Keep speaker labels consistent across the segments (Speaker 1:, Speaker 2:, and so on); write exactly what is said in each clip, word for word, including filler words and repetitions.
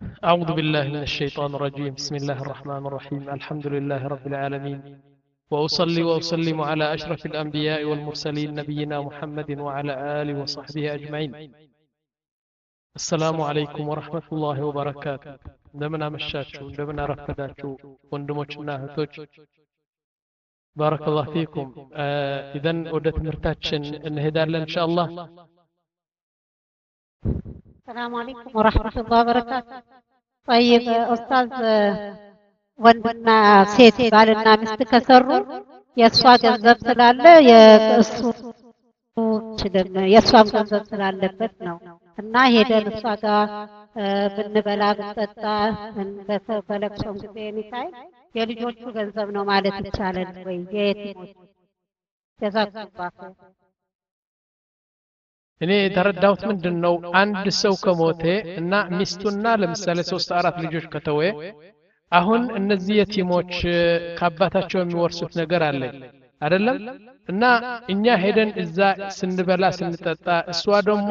Speaker 1: أعوذ بالله من الشيطان الرجيم بسم الله الرحمن الرحيم الحمد لله رب العالمين وأصلي وأسلم على أشرف الأنبياء والمرسلين نبينا محمد وعلى آله وصحبه أجمعين السلام عليكم ورحمة الله وبركاته دمنا مشاتشو دمنا رفداتشو وندموشنا هتوش بارك الله فيكم آه إذن ودت مرتاتشن انهدار إن شاء الله.
Speaker 2: السلام عليكم ورحمة الله وبركاته. طيب أستاذ ወንድና ሴት ባልና ሚስት ከሰሩ የሷ ገንዘብ ስላለ የእሱ ችግር የሷም ገንዘብ ስላለበት ነው እና ሄደን እሷ ጋር ብንበላ ብንጠጣ በተፈለግሰው ጊዜ ኒታይ የልጆቹ ገንዘብ ነው ማለት ይቻላል ወይ? የየቲሞች ተዛክባፈ
Speaker 1: እኔ የተረዳሁት ምንድነው አንድ ሰው ከሞተ እና ሚስቱና ለምሳሌ ሶስት አራት ልጆች ከተወ አሁን እነዚህ የቲሞች ከአባታቸው የሚወርሱት ነገር አለ አይደለም እና እኛ ሄደን እዛ ስንበላ ስንጠጣ እሷ ደግሞ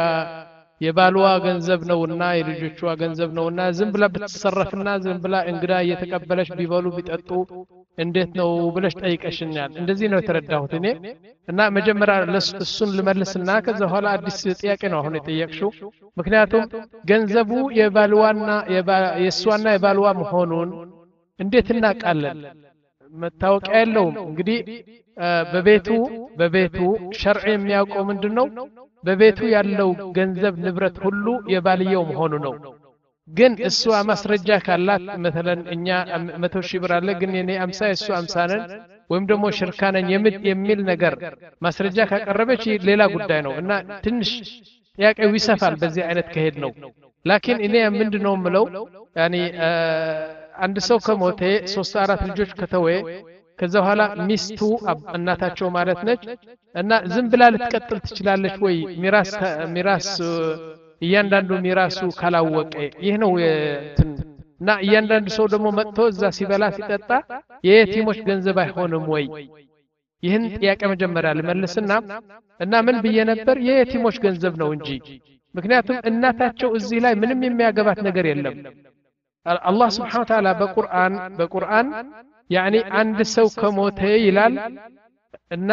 Speaker 1: የባልዋ ገንዘብ ነውና የልጆቿ ገንዘብ ነውና ዝም ብላ ብትሰረፍና ዝም ብላ እንግዳ እየተቀበለች ቢበሉ ቢጠጡ እንዴት ነው ብለሽ ጠይቀሽኛል። እንደዚህ ነው የተረዳሁት እኔ እና መጀመሪያ እሱን ልመልስና ከዛ በኋላ አዲስ ጥያቄ ነው አሁን የጠየቅሽው። ምክንያቱም ገንዘቡ የባልዋና የሷና የባልዋ መሆኑን እንዴት እናውቃለን? መታወቂያ የለውም። እንግዲህ በቤቱ በቤቱ ሸርዕ የሚያውቀው ምንድነው? በቤቱ ያለው ገንዘብ ንብረት ሁሉ የባልየው መሆኑ ነው። ግን እሷ ማስረጃ ካላት مثلا እኛ መቶ ሺህ ብር አለ ግን የኔ አምሳ እሱ አምሳ ነን ወይም ደግሞ ሽርካ ነን የሚል ነገር ማስረጃ ካቀረበች ሌላ ጉዳይ ነው እና ትንሽ ጥያቄው ይሰፋል በዚህ አይነት ከሄድ ነው። ላኪን እኔ ምንድነው ምለው ያኒ አንድ ሰው ከሞተ ሶስት አራት ልጆች ከተወ ከዛ በኋላ ሚስቱ እናታቸው ማለት ነች እና ዝም ብላ ልትቀጥል ትችላለች ወይ? ሚራስ ሚራስ እያንዳንዱ ሚራሱ ካላወቀ ይህ ነው እና እያንዳንዱ ሰው ደግሞ መጥቶ እዛ ሲበላ ሲጠጣ የየቲሞች ገንዘብ አይሆንም ወይ? ይህን ጥያቄ መጀመሪያ ልመልስና እና ምን ብዬ ነበር? የየቲሞች ገንዘብ ነው እንጂ ምክንያቱም እናታቸው እዚህ ላይ ምንም የሚያገባት ነገር የለም። አላህ Subhanahu Wa Ta'ala በቁርአን በቁርአን ያኒ አንድ ሰው ከሞተ ይላል እና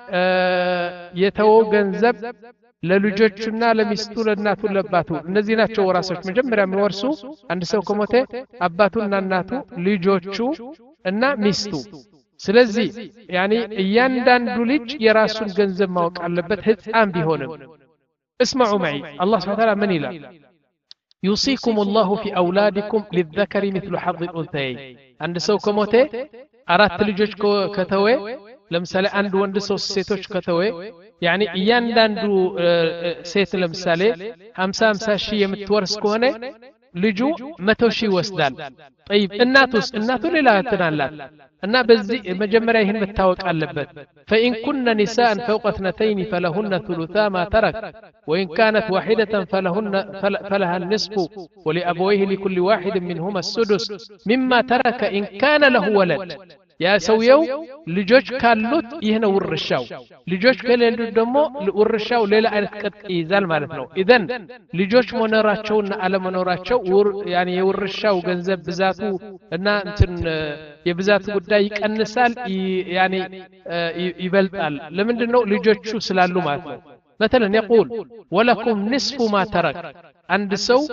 Speaker 1: የተወው ገንዘብ ለልጆቹና ለሚስቱ ለእናቱ ለአባቱ እነዚህ ናቸው ወራሾች መጀመሪያ የሚወርሱ። አንድ ሰው ከሞተ አባቱና እናቱ ልጆቹ እና ሚስቱ። ስለዚህ ያኒ እያንዳንዱ ልጅ የራሱን ገንዘብ ማወቅ አለበት ህፃን ቢሆንም። اسمعوا معي الله سبحانه وتعالى من ይላል يوصيكم الله في أولادكم للذكر مثل حظ الأنثيين عند سو كموته أرات ልጆች ከተወ ለምሳሌ አንድ ወንድ ሶስት ሴቶች ከተወ يعني እያንዳንዱ ሴት ለምሳሌ ሃምሳ ሃምሳ ሺህ የምትወርስ ከሆነ ልጁ መቶ ሺህ ይወስዳል። طيب እናቱስ እናቱ ሌላ ትናላት እና በዚህ መጀመሪያ ይሄን መታወቅ አለበት። فإن كن نساء فوق اثنتين فلهن ثلثا ما ترك وإن كانت واحدة فلهن فلها النصف ولأبويه لكل واحد منهما السدس مما ترك إن كان له ولد ያ ሰውየው ልጆች ካሉት ይሄ ነው ውርሻው። ልጆች ከሌሉ ደግሞ ውርሻው ሌላ አይነት ቅጥ ይዛል ማለት ነው። ኢዘን ልጆች መኖራቸውና አለመኖራቸው ያኒ የውርሻው ገንዘብ ብዛቱ እና እንትን የብዛቱ ጉዳይ ይቀንሳል ያኒ ይበልጣል። ለምንድነው? ልጆቹ ስላሉ ማለት ነው። مثلا يقول ولكم نصف ما ترك عند سو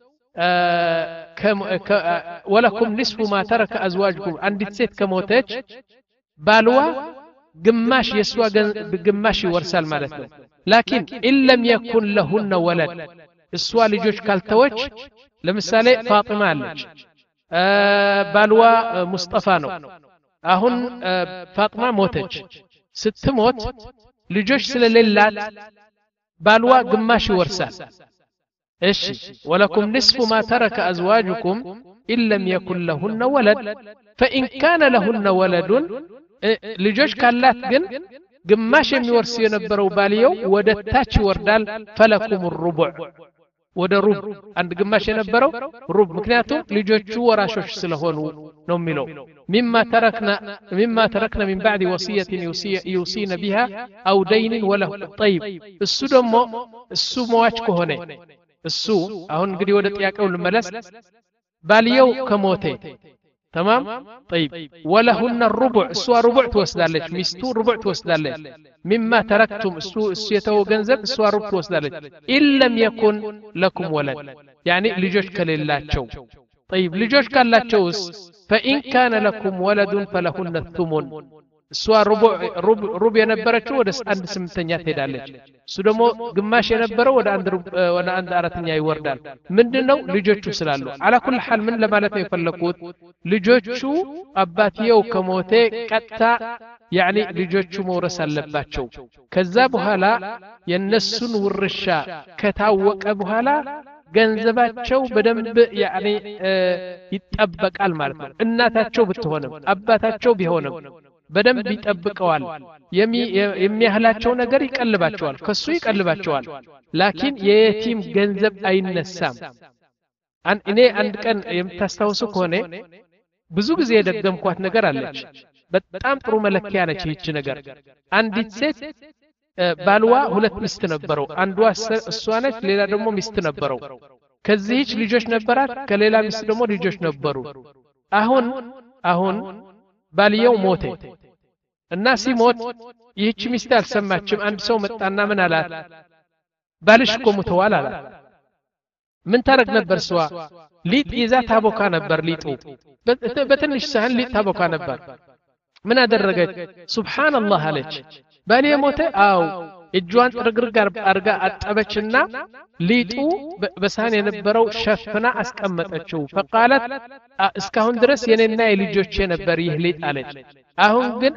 Speaker 1: ولكم نصف ما ترك أزواجكم عندي ست كموتج بالوا قماش يسوى بقماش ورسال مالتنا. لكن إن لم يكن لهن ولد السؤال لجوج كالتوج لمثالي فاطمة لج بالوا مصطفانو أهن فاطمة موتج ست موت لجوج سلاللات بالوا قماش ورسال إيش ولكم نصف ما ترك أزواجكم إن لم يكن لهن ولد فإن كان لهن ولد لجوج كالات جن قماش يورسي ينبرو باليو ودتاش وردال فلكم الربع وده رب عند قماش ينبرو رب مكنياتو لجوج وراشوش سلهونو نوميلو مما تركنا مما تركنا من بعد وصية يوصي يوصين بها أو دين وله. طيب السدم السمواج كهنة እሱ አሁን እንግዲህ ወደ ጥያቄው ልመለስ ባልየው ከሞተ تمام طيب ولهن الربع سوا ربع توسدالج مستو ربع توسدالج مما تركتم سو سيتو ገንዘብ سوا ربع توسدالج إن لم يكن لكم ولد يعني ልጆች ከሌላቸው طيب ልጆች ካላቸውስ فإن كان لكم ولد فلهن الثمن سوا ربع ربع ربع የነበረችው ወደ አንድ ስምንተኛ ትሄዳለች እሱ ደግሞ ግማሽ የነበረው ወደ አንድ ወደ አንድ አራተኛ ይወርዳል ምንድነው ልጆቹ ስላሉ على كل حال ምን ለማለት ነው የፈለኩት ልጆቹ አባትየው ከሞተ ቀጣ يعني ልጆቹ መውረስ አለባቸው ከዛ በኋላ የነሱን ውርሻ ከታወቀ በኋላ ገንዘባቸው በደንብ يعني ይጠበቃል ማለት ነው እናታቸው ብትሆንም አባታቸው ቢሆንም በደንብ ይጠብቀዋል የሚያህላቸው ነገር ይቀልባቸዋል ከሱ ይቀልባቸዋል ላኪን የየቲም ገንዘብ አይነሳም አን እኔ አንድ ቀን የምታስታውሱ ከሆነ ብዙ ጊዜ የደገምኳት ነገር አለች በጣም ጥሩ መለኪያ ነች ይህች ነገር አንዲት ሴት ባልዋ ሁለት ሚስት ነበረው አንዷ እሷ ነች ሌላ ደግሞ ሚስት ነበረው ከዚህች ልጆች ነበራት ከሌላ ሚስት ደግሞ ልጆች ነበሩ አሁን አሁን ባልየው ሞተ እና ሲሞት ይህች ሚስት አልሰማችም አንድ ሰው መጣና ምን አላት ባልሽ እኮ ሞተዋል አላት ምን ታረግ ነበር እሷ ሊጥ ይዛ ታቦካ ነበር ሊጡ በትንሽ ሳህን ሊጥ ታቦካ ነበር ምን አደረገች ሱብሃንአላህ አለች ባሌ ሞተ አው እጇን ጥርግርግ አርጋ አጠበችና ሊጡ በሳህን የነበረው ሸፍና አስቀመጠችው فقالت እስካሁን ድረስ የኔና የልጆቼ ነበር ይህ ሊጥ አለች አሁን ግን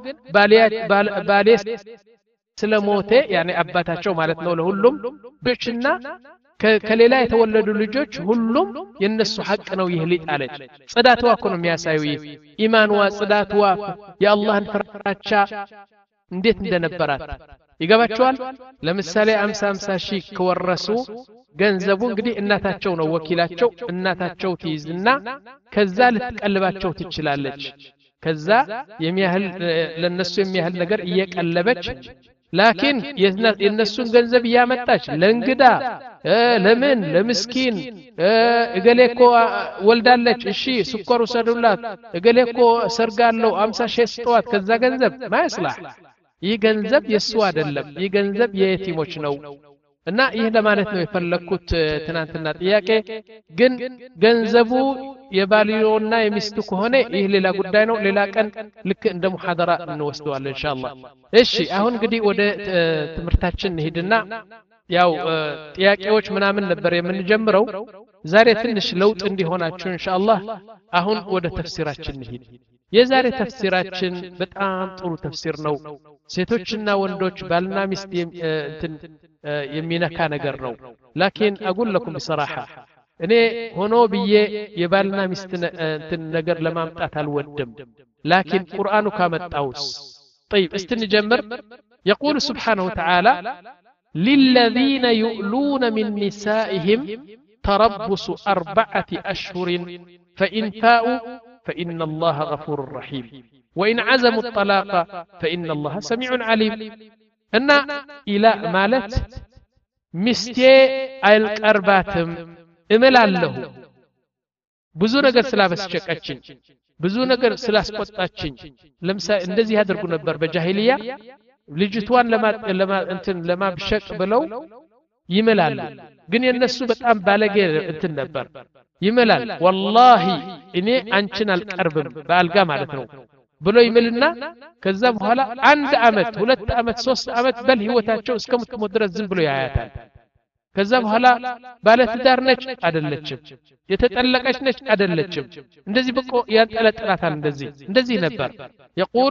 Speaker 1: ባሌ ስለሞተ يعني አባታቸው ማለት ነው ለሁሉም ብቻና ከሌላ የተወለዱ ልጆች ሁሉም የነሱ ሐቅ ነው ይህ ሊጥ አለች ጽዳትዋ እኮ ነው የሚያሳየው ኢማንዋ ጽዳትዋ የአላህን ፍራቻ እንዴት እንደነበራት ይገባቸዋል ለምሳሌ አምሳ አምሳ ሺህ ከወረሱ ገንዘቡ እንግዲህ እናታቸው ነው ወኪላቸው እናታቸው ትይዝና ከዛ ልትቀልባቸው ትችላለች ከዛ የሚያህል ለነሱ የሚያህል ነገር እየቀለበች ላኪን የነሱን ገንዘብ ያመጣች ለእንግዳ ለምን ለምስኪን እገሌኮ ወልዳለች እሺ ስኳር ወሰዱላት እገሌኮ ሰርጋለው አምሳ ሺህ ስጧት ከዛ ገንዘብ ማይስላህ ይህ ገንዘብ የሱ አይደለም ይህ ገንዘብ የየቲሞች ነው እና ይህ ለማለት ነው የፈለኩት ትናንትና ጥያቄ ግን ገንዘቡ የባልዮና የሚስቱ ከሆነ ይህ ሌላ ጉዳይ ነው ሌላ ቀን ልክ እንደ ሙሐደራ እንወስደዋለን ኢንሻአላህ እሺ አሁን እንግዲህ ወደ ትምርታችን እንሂድና ያው ጥያቄዎች ምናምን ነበር የምንጀምረው ዛሬ ትንሽ ለውጥ እንዲሆናችሁ ኢንሻአላህ አሁን ወደ ተፍሲራችን እንሂድ የዛሬ ተፍሲራችን በጣም ጥሩ ተፍሲር ነው ሴቶችና ወንዶች ባልና ሚስት እንትን የሚነካ ነገር ነው ላኪን አقول لكم بصراحه እኔ ሆኖ ብዬ የባልና ሚስት እንትን ነገር ለማምጣት አልወድም ላኪን ቁርአኑ ካመጣውስ طيب استنجمر يقول سبحانه وتعالى للذين يؤلون من نسائهم تربص أربعة أشهر فإن فاءوا فإن الله غفور رحيم وإن عزموا الطلاق فإن الله سميع عليم أن إلى مالت مستي القرباتم إمل الله بزو نجر سلابس شكاتشين بزو نجر سلاس قطاتشين لمسا اندزي هادرقو نبر بجاهلية ልጅቷን ለማ ለማ እንትን ለማ ብሸቅ ብለው ይመላል ግን የነሱ በጣም ባለጌ እንትን ነበር ይመላል ወላሂ እኔ አንቺን አልቀርብም ባልጋ ማለት ነው ብሎ ይመልና ከዛ በኋላ አንድ አመት ሁለት አመት ሶስት አመት በል ህይወታቸው እስከምትሞት ድረስ ዝም ብሎ ያያታል ከዛ በኋላ ባለ ትዳር ነች አይደለችም የተጠለቀች ነች አይደለችም እንደዚህ በቆ ያንጠለጥላታል እንደዚህ እንደዚህ ነበር يقول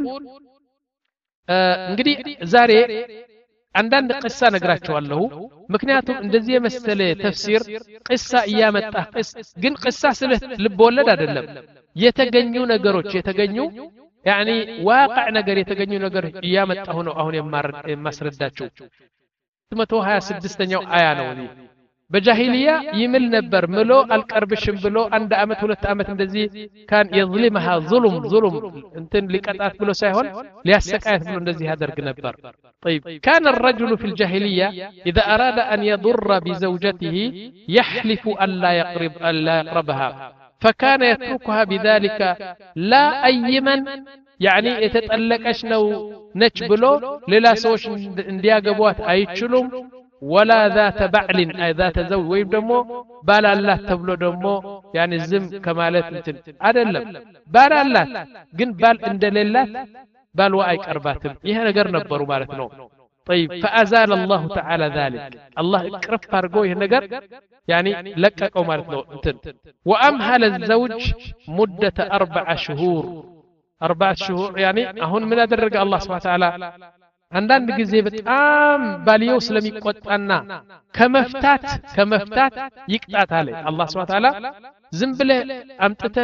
Speaker 1: እንግዲህ ዛሬ አንዳንድ ቅሳ ነግራቸዋለሁ ምክንያቱም እንደዚህ የመሰለ ተፍሲር ቅሳ እያመጣ ግን ቅሳ ስለ ልብ ወለድ አይደለም የተገኙ ነገሮች የተገኙ يعني واقع ነገር የተገኙ ነገር እያመጣሁ ነው አሁን የማስረዳቸው መቶ ሃያ ስድስተኛው አያ ነው بجاهلية يمل نبر ملو القربشم بلو عند أمت ولت أمت اندزي كان يظلمها ظلم ظلم انتن لقطعت بلو سايهون ليسكايت بلو اندزي هذا نبر طيب كان الرجل في الجاهلية إذا أراد أن يضر بزوجته يحلف ألا يقرب ألا يقربها فكان يتركها بذلك لا أيمن يعني يتطلقش ነው ነች ብሎ ሌላ ሰዎች እንዲያገቧት አይችሉም ولا ذات بعل اي ذات زوج ወይም ደግሞ ባል አላት ተብሎ ደግሞ يعني ዝም ከማለት እንትን አይደለም ባል አላት ግን ባል እንደሌላት ባልዋ አይቀርባትም ይሄ ነገር ነበሩ ማለት ነው طيب فازال الله تعالى ذلك الله اقرب አድርጎ ይሄ ነገር يعني لققوا ማለት ነው እንትን وامهل الزوج مده اربع شهور أربعة شهور يعني አሁን ምን አደረገ الله سبحانه وتعالى አንዳንድ ጊዜ በጣም ባልየው ስለሚቆጣና ከመፍታት ከመፍታት ይቅጣታል الله سبحانه وتعالى ዝም ብለህ አምጥተ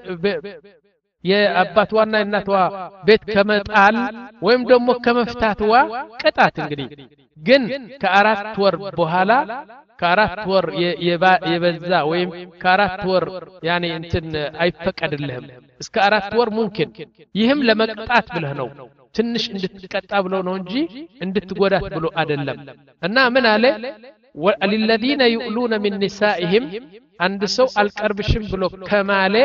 Speaker 1: የአባቷና የእናቷ ቤት ከመጣል ወይም ደግሞ ከመፍታትዋ ቅጣት እንግዲህ ግን ከአራት ወር በኋላ ከአራት ወር የበዛ ወይም ከአራት ወር ያኔ እንትን አይፈቀድልህም እስከ አራት ወር ممكن ይህም ለመቅጣት ብለህ ነው ትንሽ እንድትቀጣ ብሎ ነው እንጂ እንድትጎዳት ብሎ አይደለም እና ምን አለ ወልለዚነ يؤلون من نسائهم አንድ ሰው አልቀርብሽም ብሎ ከማለ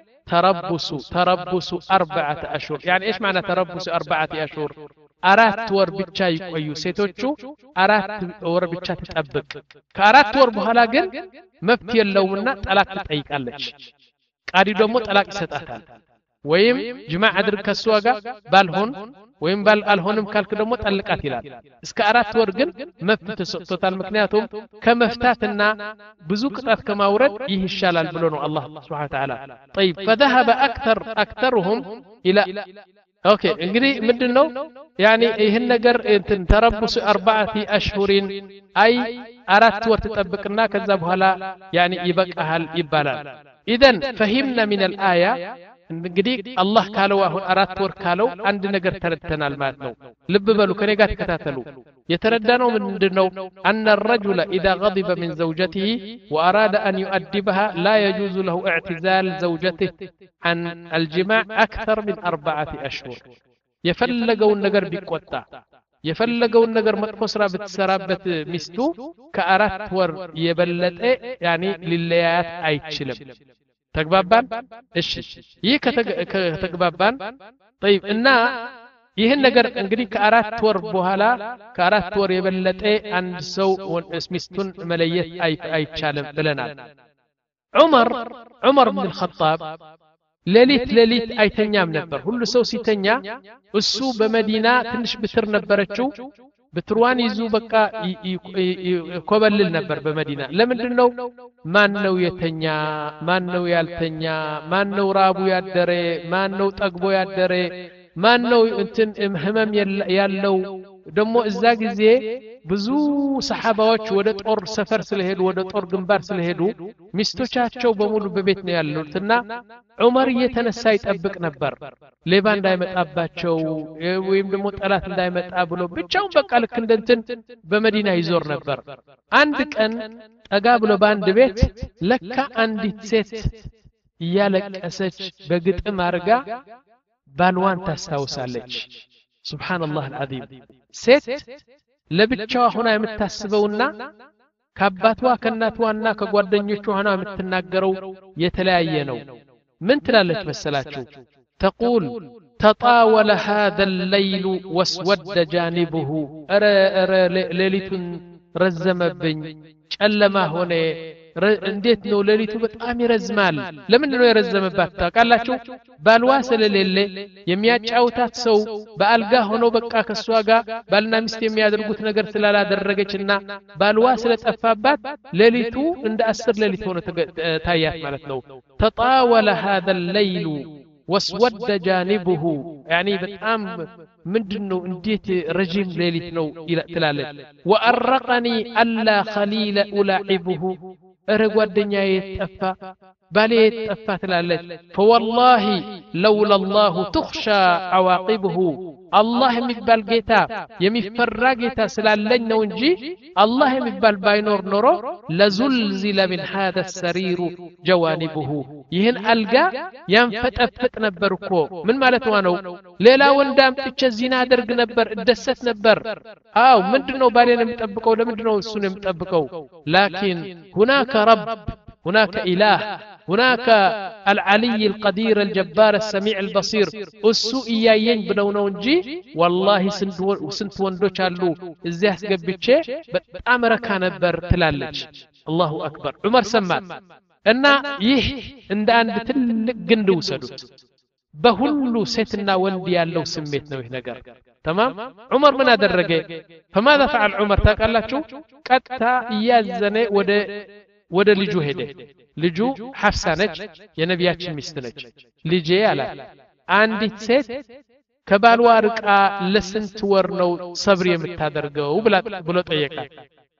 Speaker 1: تربصوا تربصوا أربعة أشهر يعني إيش معنى تربصوا أربعة أشهر أرات ور بتشا يقويو سيتوچو أرات ور بتشا تطبق كأرات ور بحالا ግን መብት የለውምና ጠላቅ ትጠይቃለች ቃዲ ደግሞ ጠላቅ ይሰጣታል ወይም ጅማዕ አድርግ ከሷ ጋር ባልሆን ወይም ባል አልሆንም ካልክ ደግሞ ጠልቃት ይላል እስከ አራት ወር ግን መብት ተሰጥቶታል ምክንያቱም ከመፍታትና ብዙ ቅጣት ከማውረድ ይህ ይሻላል ብሎ ነው አላህ Subhanahu Wa Ta'ala طيب فذهب اكثر اكثرهم الى اوكي እንግዲህ ምንድነው يعني ይሄን ነገር እንትን ተረብሱ አርባዓቲ አሽሁሪን አይ አራት ወር ተጠብቅና ከዛ በኋላ يعني ይበቃሃል ይባላል اذا فهمنا من الايه እንግዲህ አላህ ካለው አሁን አራት ወር ካለው አንድ ነገር ተረድተናል ማለት ነው ልብ በሉ ከኔ ጋር ተከታተሉ የተረዳነው ምንድነው ان الرجل اذا غضب من زوجته واراد ان يؤدبها لا يجوز له اعتزال زوجته عن الجماع اكثر من اربعه اشهر የፈለገውን ነገር ቢቆጣ የፈለገውን ነገር መጥፎ ስራ ብትሰራበት ሚስቱ ከአራት ወር የበለጠ يعني ሊለያያት አይችልም ተግባባን እሺ ይህ ከተግባባን طيب እና ይሄን ነገር እንግዲህ ከአራት ወር በኋላ ከአራት ወር የበለጠ አንድ ሰው ሚስቱን መለየት አይቻልም ብለናል ዑመር ዑመር ኢብኑ አልኸጣብ ሌሊት ሌሊት አይተኛም ነበር ሁሉ ሰው ሲተኛ እሱ በመዲና ትንሽ ብትር ነበረችው بتروان يزو بقى يكوبلل نبر بمدينة لمن نو ما نو يتنيا ما نو يالتنيا ما نو رابو يادري ما نو تقبو يادري ما نو انتن همم يالو دمو ازاق زي بزو صحاباوش وده طور سفر سلهدو وده طور جنبار سلهدو مستوچاچو بمولو ببيتنا يالو تنا عمر يتنسى يتأبق نبر ليبان دايمت أباتشو ويم دمو طلات دايمت أبلو بيتشاون بقى لك اندنتن بمدينة يزور نبر عندك أن أقابلو باند بيت لك عندي تسيت يالك أسج بقت امارقا بالوان تستوسالج سبحان الله العظيم ست ለብቻዋ ሆና የምታስበውና ከአባቷ ከእናቷና ከጓደኞቿ ሆና የምትናገረው የተለያየ ነው ምን ትላለች መሰላችሁ تقول تطاول هذا الليل واسود جانبه ارى ارى ليلتن رزمبኝ ጨለማ ሆነ እንዴት ነው ሌሊቱ በጣም ይረዝማል ለምን ነው የረዘመባት ታውቃላችሁ ባልዋ ስለሌለ የሚያጫውታት ሰው በአልጋ ሆኖ በቃ ከሷ ጋር ባልና ሚስት የሚያደርጉት ነገር ስላላደረገችና ባልዋ ስለጠፋባት ሌሊቱ እንደ አስር ሌሊት ሆነ ታያት ማለት ነው تطاول هذا الليل واسود جانبه يعني በጣም ምንድነው እንዴት ረጅም ሌሊት ነው ትላለች وارقني الا خليل الاعبه ارغودنيا يتطفى بالي يتطفى تلالج فوالله لولا الله تخشى عواقبه አላህ የሚባል ጌታ የሚፈራ ጌታ ስላለኝ ነው እንጂ አላህ የሚባል ባይኖር ኖሮ ለዙልዚለ من هذا السرير جوانبه ይህን አልጋ ያንፈጠፍጥ ነበር እኮ ምን ማለት ነው ሌላ ወንዳም ጥቼ ዚና አደርግ ነበር እደሰት ነበር አው ምንድነው ባሌን የምጠብቀው ለምንድነው እሱን የምጠብቀው ላኪን هناك رب هناك إله هناك العلي القدير الجبار السميع البصير السوء يين بنونو እንጂ والله ስንት ወንዶች አሉ እዚህ አስገብቼ በጣም ረካ ነበር ትላለች الله اكبر ዑመር ሰማት እና ይህ እንደ አንድ ትልቅ ግንድ ወሰዱት በሁሉ ሴትና ወንድ ያለው ስሜት ነው ይህ ነገር تمام ዑመር ምን አደረገ فماذا فعل عمر ታቃላችሁ ቀጥታ ያዘነ ወደ ወደ ልጁ ሄደ ልጁ ሐፍሳ ነች የነቢያችን ሚስት ነች ልጄ አላት አንዲት ሴት ከባልዋ ርቃ ለስንት ወር ነው ሰብር የምታደርገው ብሎ ጠየቃት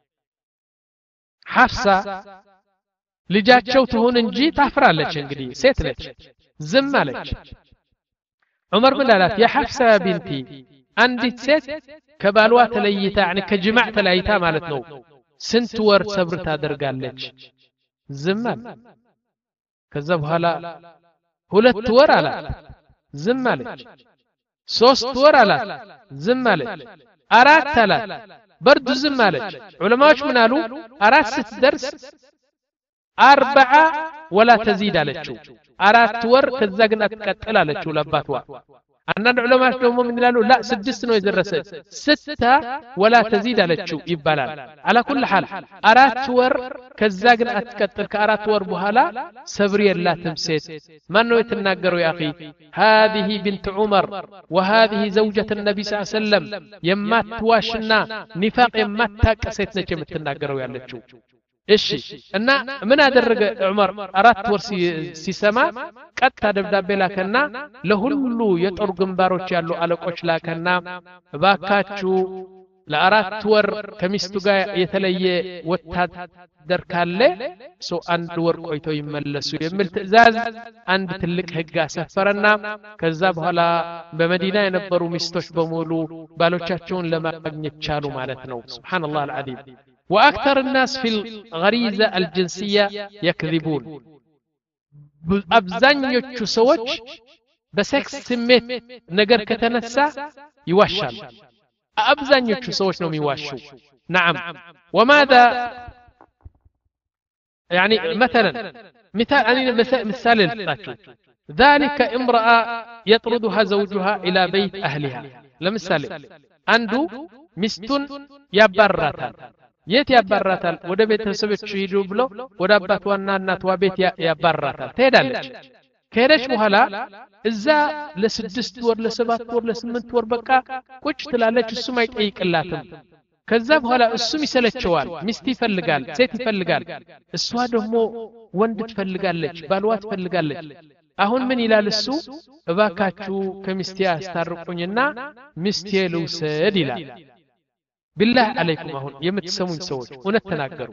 Speaker 1: ሐፍሳ ልጃቸው ትሆን እንጂ ታፍራለች እንግዲህ ሴት ነች ዝም አለች ዑመር ምን አላት ያ ሐፍሳ ቢንቲ አንዲት ሴት ከባልዋ ተለይታ يعني ከጅማዕ ተለይታ ማለት ነው ስንት ወር ሰብር ታደርጋለች ዝም አለ ከዛ በኋላ ሁለት ወር አላት ዝም አለች ሶስት ወር አላት ዝም አለች አራት አላት በርዱ ዝም አለች ዑለማዎች ምን አሉ አራት ስትደርስ አርባዓ ወላ ተዚድ አለችው አራት ወር ከዛ ግን አትቀጥል አለችው ለአባቷ አንዳንድ ዑለማዎች ደግሞ ምን ይላሉ ላ ስድስት ነው የደረሰች ስታ ወላ ተዚድ አለችው ይባላል على كل حال አራት ወር ከዛ ግን አትቀጥል ከአራት ወር በኋላ ሰብር የላትም ሴት ማን ነው የተናገረው ያ اخي هذه بنت عمر وهذه زوجة النبي صلى الله عليه وسلم የማትዋሽና ኒፋቅ የማታቀሰት ነች የምትናገረው ያለችው እሺ እና ምን አደረገ ዑመር አራት ወር ሲሰማ ቀጥታ ደብዳቤ ላከና ለሁሉ የጦር ግንባሮች ያሉ አለቆች ላከና ባካችሁ ለአራት ወር ከሚስቱ ጋር የተለየ ወታደር ካለ ሶ አንድ ወር ቆይቶ ይመለሱ የሚል ትዕዛዝ አንድ ትልቅ ህግ አሰፈረና ከዛ በኋላ በመዲና የነበሩ ሚስቶች በሙሉ ባሎቻቸውን ለማግኘት ቻሉ ማለት ነው ሱብሃንአላህ አልዓዚም واكثر الناس في الغريزه الجنسيه يكذبون አብዛኞቹ ሰዎች በሴክስ ስሜት ነገር ከተነሳ ይዋሻሉ አብዛኞቹ ሰዎች ነው የሚዋሹ نعم وماذا يعني مثلا مثال انا مثال ልጣችሁ ذلك امراه يطردها زوجها الى بيت اهلها ለምሳሌ አንዱ ሚስቱን ያባራታል የት ያባራታል ወደ ቤተሰቦቹ ሄዱ ብሎ ወደ አባቷና እናቷ ቤት ያባራታል ትሄዳለች ከሄደች በኋላ እዛ ለስድስት ወር ለሰባት ወር ለስምንት ወር በቃ ቁጭ ትላለች እሱም አይጠይቅላትም ከዛ በኋላ እሱም ይሰለቸዋል ሚስት ይፈልጋል ሴት ይፈልጋል እሷ ደግሞ ወንድ ትፈልጋለች ባልዋ ትፈልጋለች አሁን ምን ይላል እሱ እባካችሁ ከሚስቴ አስታርቁኝና ሚስቴ ልውሰድ ይላል بالله عليكم አሁን የምትሰሙኝ ሰዎች እውነት ተናገሩ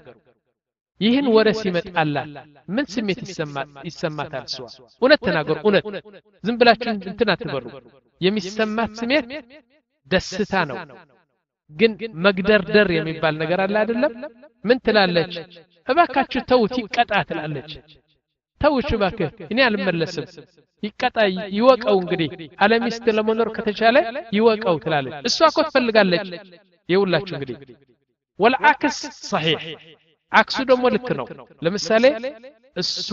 Speaker 1: ይህን ወሬ ሲመጣላት ምን ስሜት ይሰማት ይሰማታል እሷ እውነት ተናገሩ እውነት ዝም ብላችሁ እንትን አትበሩ የሚሰማት ስሜት ደስታ ነው ግን መግደርደር የሚባል ነገር አለ አይደለም ምን ትላለች እባካችሁ ተውት ይቀጣ ትላለች ተውሽ እባክህ እኔ አልመለስም ይቀጣ ይወቀው እንግዲህ አለሚስት ለመኖር ከተቻለ ይወቀው ትላለች እሷ እኮ ትፈልጋለች ይውላችሁ እንግዲህ والعكس صحيح عكسو ደሞ ልክ ነው ለምሳሌ እሷ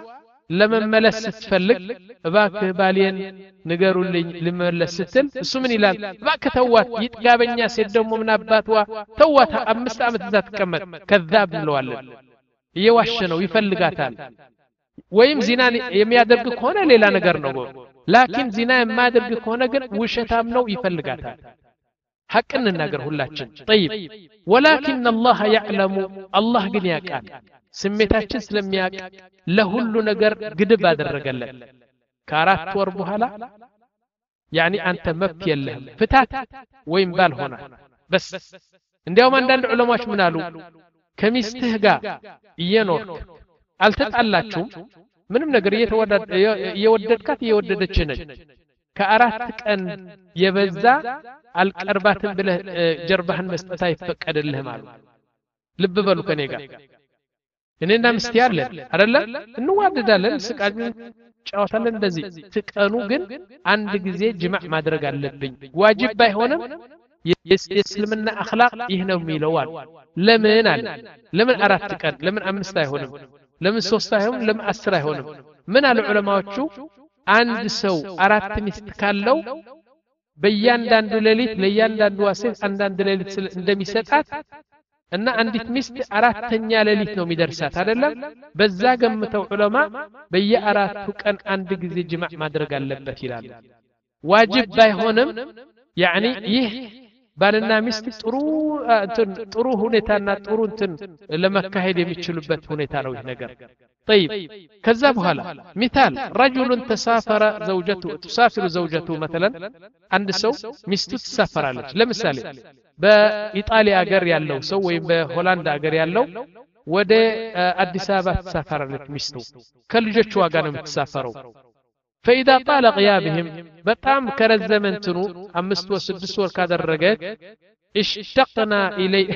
Speaker 1: ለመመለስ ስትፈልግ እባክህ ባሊየን ንገሩልኝ ልመለስ ስትል እሱ ምን ይላል እባክህ ተዋት ይጥጋበኛ ሴት ደሞ ምን አባትዋ ተዋት አምስት አመት እዛ ተቀመጥ ከذاب እንለዋለን እየዋሸ ነው ይፈልጋታል ወይም ዚና የሚያደርግ ከሆነ ሌላ ነገር ነው ላኪን ዚና የማያደርግ ከሆነ ግን ውሸታም ነው ይፈልጋታል حقنا نناغر ሁላችን طيب ولكن الله يعلم الله ግን ያቃል ስሜታችን ስለሚያቅ ለሁሉ ነገር ግድብ አደረገለን ከአራት ወር በኋላ يعني አንተ መብት የለህም ፍታት ወይም ባልሆነ በስ እንዲያውም አንዳንድ ዑለማዎች ምን አሉ ከሚስትህ ጋር እየኖርክ አልተጣላችሁም ምንም ነገር እየተወደድካት እየወደደች ነች ከአራት ቀን የበዛ አልቀርባትም ብለህ ጀርባህን መስጠት አይፈቀድልህም አሉ ልብ በሉ ከኔ ጋር እኔና ምስቲ ያለን አይደለ እንዋደዳለን ስቃጅን ጫወታለን እንደዚህ ትቀኑ ግን አንድ ጊዜ ጅማዕ ማድረግ አለብኝ ዋጅብ ባይሆንም የእስልምና አኽላቅ ይህ ነው የሚለዋል ለምን አለ ለምን አራት ቀን ለምን አምስት አይሆንም ለምን ሶስት አይሆንም ለምን አስር አይሆንም ምን አለ ዑለማዎቹ አንድ ሰው አራት ሚስት ካለው በእያንዳንዱ ሌሊት ለእያንዳንዱ ሴት አንዳንድ ሌሊት እንደሚሰጣት እና አንዲት ሚስት አራተኛ ሌሊት ነው የሚደርሳት አይደለም በዛ ገምተው ዑለማ በየአራቱ ቀን አንድ ጊዜ ጅማዕ ማድረግ አለበት ይላል ዋጅብ ባይሆንም ያኒ ይህ ባልና ሚስት ጥሩ እንትን ጥሩ ሁኔታና ጥሩ እንትን ለመካሄድ የሚችሉበት ሁኔታ ነው ይህ ነገር طيب كذا بحالا مثال رجل تسافر زوجته تسافر زوجته مثلا عند سو مستو تسافرالች ለምሳሌ በኢጣሊያ ሀገር ያለው ሰው ወይ በሆላንድ ሀገር ያለው ወደ አዲስ አበባ ተሳፈራለች ሚስቱ ከልጆቹ ዋጋ ነው የምትሳፈረው فإذا طال غيابهم በጣም ከረዘመ እንትኑ አምስት ወር ስድስት ወር ካደረገ اشتقنا إليه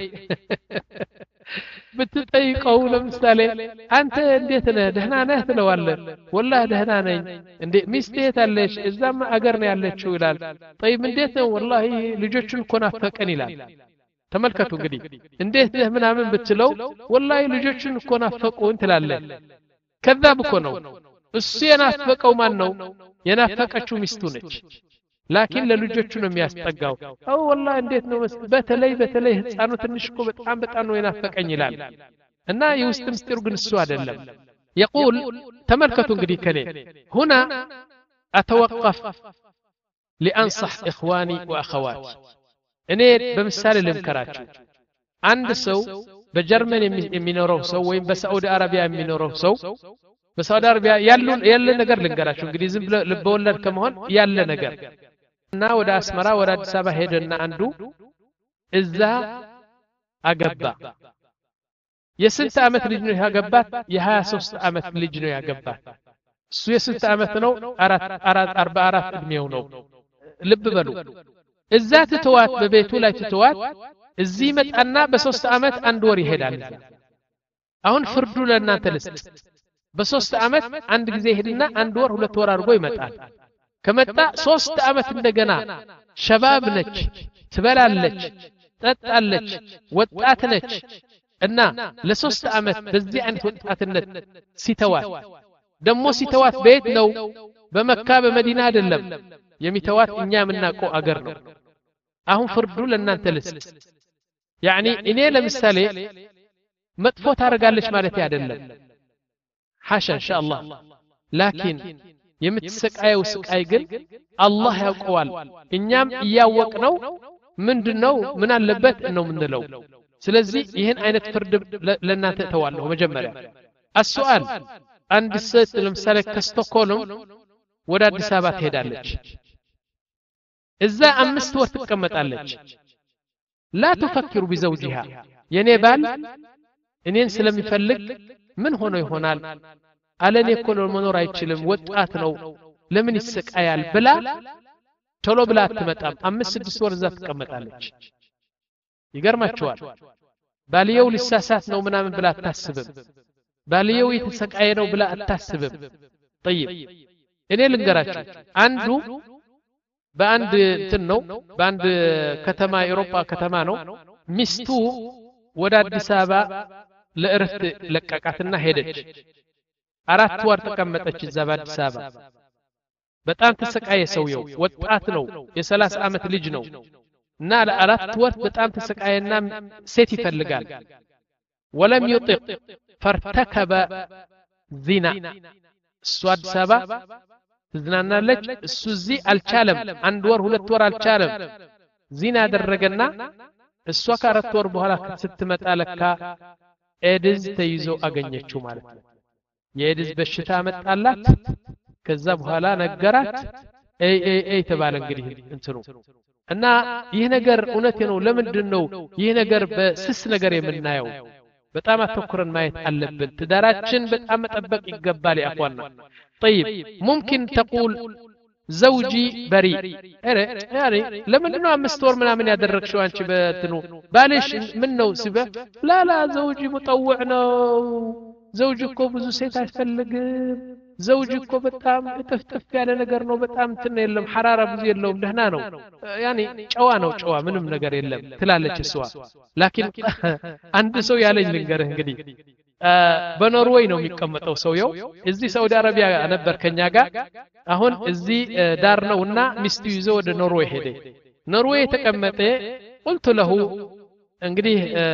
Speaker 1: بتطيقوا ለምሳሌ አንተ እንዴት ነህ ደህና ነህ ትለዋለህ والله ደህና ነኝ እንዴ ሚስቴት አለሽ እዛማ አገር ነው ያለችው ይላል طيب እንዴት ነው والله ልጆቹን እኮ ናፈቀን ይላል ተመልከቱ እንግዲህ እንዴት ነህ ምናምን ብትለው والله ልጆቹን እኮ ናፈቁን ትላለህ ከዛብ እኮ ነው እሱ የናፈቀው ማን ነው የናፈቀችው ሚስቱ ነች لكن ለልጆቹ ነው የሚያስጠጋው አው والله እንዴት ነው በተለይ በተለይ ህፃኑ ትንሽ እኮ በጣም በጣም ነው የናፈቀኝ ይላል እና የውስጥ ምስጢሩ ግን እሱ አይደለም يقول ተመልከቱ እንግዲህ ከኔ هنا اتوقف لانصح اخواني واخواتي እኔ በምሳሌ ልምከራችሁ አንድ ሰው በጀርመን የሚኖረው ሰው ወይም በሳዑዲ አረቢያ የሚኖረው ሰው በሳዑዲ አረቢያ ያሉ ያለ ነገር ልንገራችሁ እንግዲህ ዝም ብለ ልበወለድ ከመሆን ያለ ነገር እና ወደ አስመራ ወደ አዲስ አበባ ሄደና አንዱ እዛ አገባ የስንት አመት ልጅ ነው ያገባት የ23 አመት ልጅ ነው ያገባት እሱ የስንት አመት ነው አርባ አራት እድሜው ነው ልብ በሉ እዛ ተተዋት በቤቱ ላይ ተተዋት እዚህ መጣና በሶስት አመት አንድ ወር ይሄዳል አሁን ፍርዱ ለእናንተ ልስጥ በሶስት አመት አንድ ጊዜ ሄድና አንድ ወር ሁለት ወር አድርጎ ይመጣል ከመጣ ሶስት አመት እንደገና ሸባብ ነች ትበላለች ጠጣለች ወጣት ነች እና ለሶስት አመት በዚህ አይነት ወጣትነት ሲተዋት ደሞ ሲተዋት ቤት ነው በመካ በመዲና አይደለም የሚተዋት እኛ የምናውቀው አገር ነው አሁን ፍርዱ ለእናንተ ልስጥ يعني እኔ ለምሳሌ መጥፎ ታረጋለች ማለት አይደለም حاشا ان شاء الله لكن የምትሰቃየው ስቃይ ግን አላህ ያውቀዋል እኛም ያወቅነው ምንድነው ምን አለበት ነው ምንለው ስለዚህ ይሄን አይነት ፍርድ ለእናንተ ተዋለሁ መጀመሪያ السؤال አንድ ሴት ለምሳሌ ከስቶኮልም ወደ አዲስ አበባ ትሄዳለች እዛ አምስት ወር ትቀመጣለች لا تفكر بزوجها የኔ ባል እኔን ስለሚፈልግ ምን ሆኖ ይሆናል አለኔ እኮ ነው መኖር አይችልም ወጣት ነው ለምን ይሰቃያል ብላ ቶሎ ብላ አትመጣም አምስት ስድስት ወር እዛ ትቀመጣለች ይገርማችኋል ባልየው ሊሳሳት ነው ምናምን ብላ አታስብም ባልየው የተሰቃየ ነው ብላ አታስብም طيب እኔ ልንገራችሁ አንዱ በአንድ እንትን ነው በአንድ ከተማ አውሮፓ ከተማ ነው ሚስቱ ወደ አዲስ አበባ ለእረፍት ለቀቃትና ሄደች አራት ወር ተቀመጠች እዛ በአዲስ አበባ በጣም ተሰቃየ ሰውየው ወጣት ነው የ30 አመት ልጅ ነው እና ለአራት ወር በጣም ተሰቃየና ሴት ይፈልጋል ولم يطق فارتكب زنا እሱ አዲስ አበባ ትዝናናለች እሱ እዚህ አልቻለም አንድ ወር ሁለት ወር አልቻለም ዚና አደረገና እሷ ከአራት ወር በኋላ ስትመጣ ለካ ኤድዝ ተይዞ አገኘችው ማለት ነው የኤድዝ በሽታ መጣላት ከዛ በኋላ ነገራት አይ አይ አይ ተባለ እንግዲህ እንትኑ እና ይህ ነገር እውነት ነው ለምንድነው ይህ ነገር በስስ ነገር የምናየው በጣም አተኩረን ማየት አለብን ትዳራችን በጣም መጠበቅ ይገባል ያቋና طيب ممكن تقول زوجي بريء اره يعني لمن انه አምስት ወር ምናምን ያደረግሽው አንቺ በትኑ ባልሽ ምን ነው ሲበ ላ ላ زوجي مطوع ነው زوجي እኮ ብዙ ሴት አይፈልግም زوجي እኮ በጣም ተፍተፍ ያለ ነገር ነው በጣም እንትን የለም حرارة ብዙ የለውም ደህና ነው يعني ጨዋ ነው ጨዋ ምንም ነገር የለም ትላለች እሷ ላኪን አንድ ሰው ያለኝ ልንገርህ እንግዲህ በኖርዌይ ነው የሚቀመጠው ሰውየው እዚህ ሳውዲ አረቢያ ነበር ከኛ ጋር አሁን እዚህ ዳር ነውና ሚስቱ ይዞ ወደ ኖርዌይ ሄደ ኖርዌይ ተቀመጠ قلت له እንግዲህ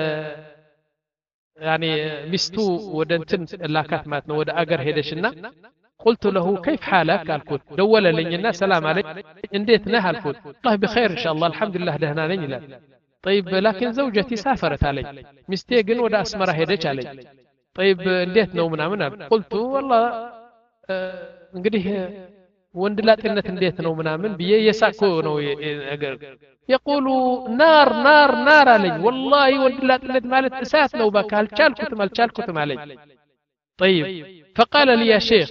Speaker 1: يعني ሚስቱ ወደ እንትን ላካት ማለት ነው ወደ አገር ሄደሽና قلت له كيف حالك አልኩት ደወለልኝና ሰላም አለኝ እንዴት ነህ አልኩት والله بخير ان شاء الله الحمد لله ደህና ነኝ ይላል طيب لكن زوجتي سافرت علي ሚስቴ ግን ወደ አስመራ ሄደች አለኝ طيب እንዴት ነው ምናምን قلت والله እንግዲህ ወንድላጤነት እንዴት ነው ምናምን ብዬ የሳቆ ነው ነገር يقول نار نار نار علي والله ወንድላጤነት ማለት እሳት ነው በቃ አልቻልኩትም አልቻልኩትም አለኝ طيب فقال لي يا شيخ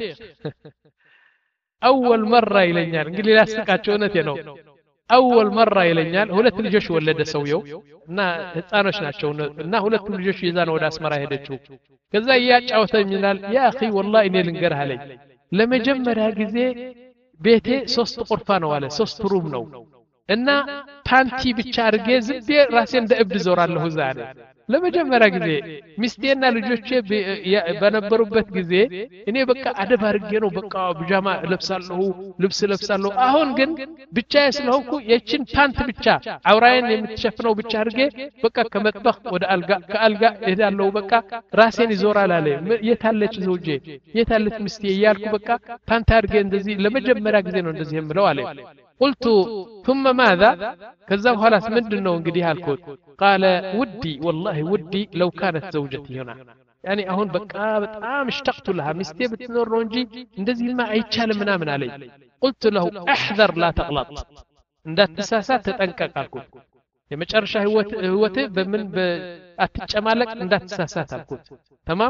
Speaker 1: اول مره ይለኛል እንግዲህ ላስቃቸው እውነቴ ነው اول مره ይለኛል ሁለት ልጆች ወለደ ሰውየው እና ህፃኖች ናቸው እና ሁለት ልጆች ይዛ ነው ወደ አስመራ ሄደችው ከዛ ያጫውተኝ ይላል ያ اخي والله እኔ ልንገርህ አለኝ ለመጀመሪያ ጊዜ ቤቴ ሶስት ቁርፋ ነው አለ ሶስት ሩም ነው እና ፓንቲ ብቻ አርጌ ዝቤ ራሴ እንደ እብድ ዞራለሁ ዛሬ ለመጀመሪያ ጊዜ ሚስቴና ልጆቼ በነበሩበት ጊዜ እኔ በቃ አደብ አርጌ ነው በቃ ቢጃማ ለብሳለሁ ልብስ ለብሳለሁ አሁን ግን ብቻ ስለሆንኩ የችን ፓንት ብቻ አውራዬን የምትሸፍነው ብቻ አርጌ በቃ ከመጥበኽ ወደ አልጋ ከአልጋ እሄዳለሁ በቃ ራሴን ይዞራል አለ የታለች ዘውጄ የታለች ሚስቴ እያልኩ በቃ ፓንት አርጌ እንደዚህ ለመጀመሪያ ጊዜ ነው እንደዚህ የምለው አለ قلت ثم ماذا كذا خلاص ምንድነው እንግዲህ አልኩት قال ودي والله ودي لو كانت زوجتي هنا يعني አሁን በቃ በጣም اشتقت لها ሚስቴ ብትኖር ነው እንጂ እንደዚህማ አይቻልም ምናምን አለኝ قلت له احذر لا تغلط እንዳትሳሳት ተጠንቀቅ አልኩት የመጨረሻ ህይወት ህይወት በምን አትጨማለቅ እንዳትሳሳት አልኩት تمام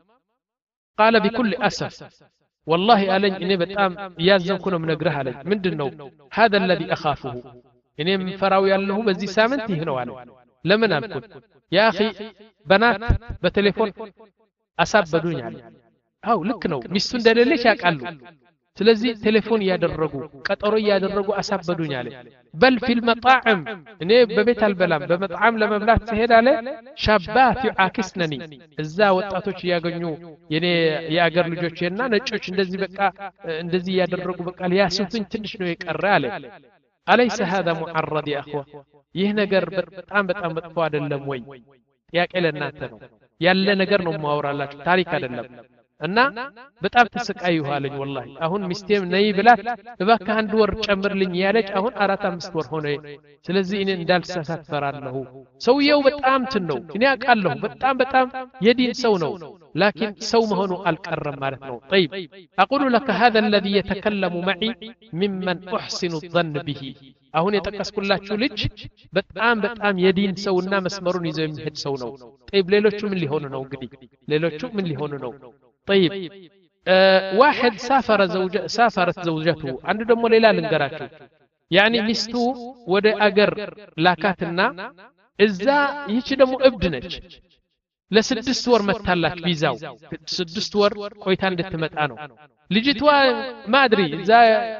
Speaker 1: قال بكل اسف والله ألين إني بتأم يازنكون من أجرها علي من دنو هذا الذي أخافه إني من فراوي الله بزي سامنتي هنا علي لمن أبكت يا أخي بنات بتليفون أساب بدوني علي هاو لكنو مستون دليلش يقالو ስለዚህ ቴሌፎን ያደረጉ ቀጠሮ ያደረጉ አሳበዱኝ አለ በል في المطاعم እኔ በቤት አልበላም በመጣዓም ለመብላት ሲሄድ አለ ሻባት ያክስነኒ እዛ ወጣቶች ያገኙ የኔ የአገር ልጆችና ነጮች እንደዚህ በቃ እንደዚህ ያደረጉ በቃ ሊያስቱኝ ትንሽ ነው የቀረ አለ አለይሰ هذا معرض يا اخوه ይህ ነገር በጣም በጣም መጥፎ አይደለም ወይ ጥያቄ ለእናንተ ነው ያለ ነገር ነው ማውራላችሁ ታሪክ አይደለም እና በጣም ተሰቃዩ አለኝ والله አሁን ሚስቴም ነይ ብላት እባክህ አንድ ወር ጨምርልኝ ያለች አሁን አራት አምስት ወር ሆነ ስለዚህ እኔ እንዳልሳሳት ፈራለሁ ሰውየው በጣም ትን ነው እኔ አውቃለሁ በጣም በጣም የዲን ሰው ነው لكن ሰው መሆኑ አልቀረም ማለት ነው طيب اقول لك هذا الذي يتكلم معي ممن احسن الظن به አሁን የጠቀስኩላችሁ ልጅ በጣም በጣም የዲን ሰውና መስመሩን ይዘው የሚሄድ ሰው ነው طيب ሌሎቹ ምን ሊሆኑ ነው እንግዲህ ሌሎቹ ምን ሊሆኑ ነው طيب آه واحد سافر زوجة سافرت زوجته عنده دمو ليلة لنقراته يعني مستو ود أجر لاكاتنا إذا يجي دمو ابدنج لسدست ور متهلك بيزاو سدست ور كويتان دتمت أنو لجيتوا ما أدري إذا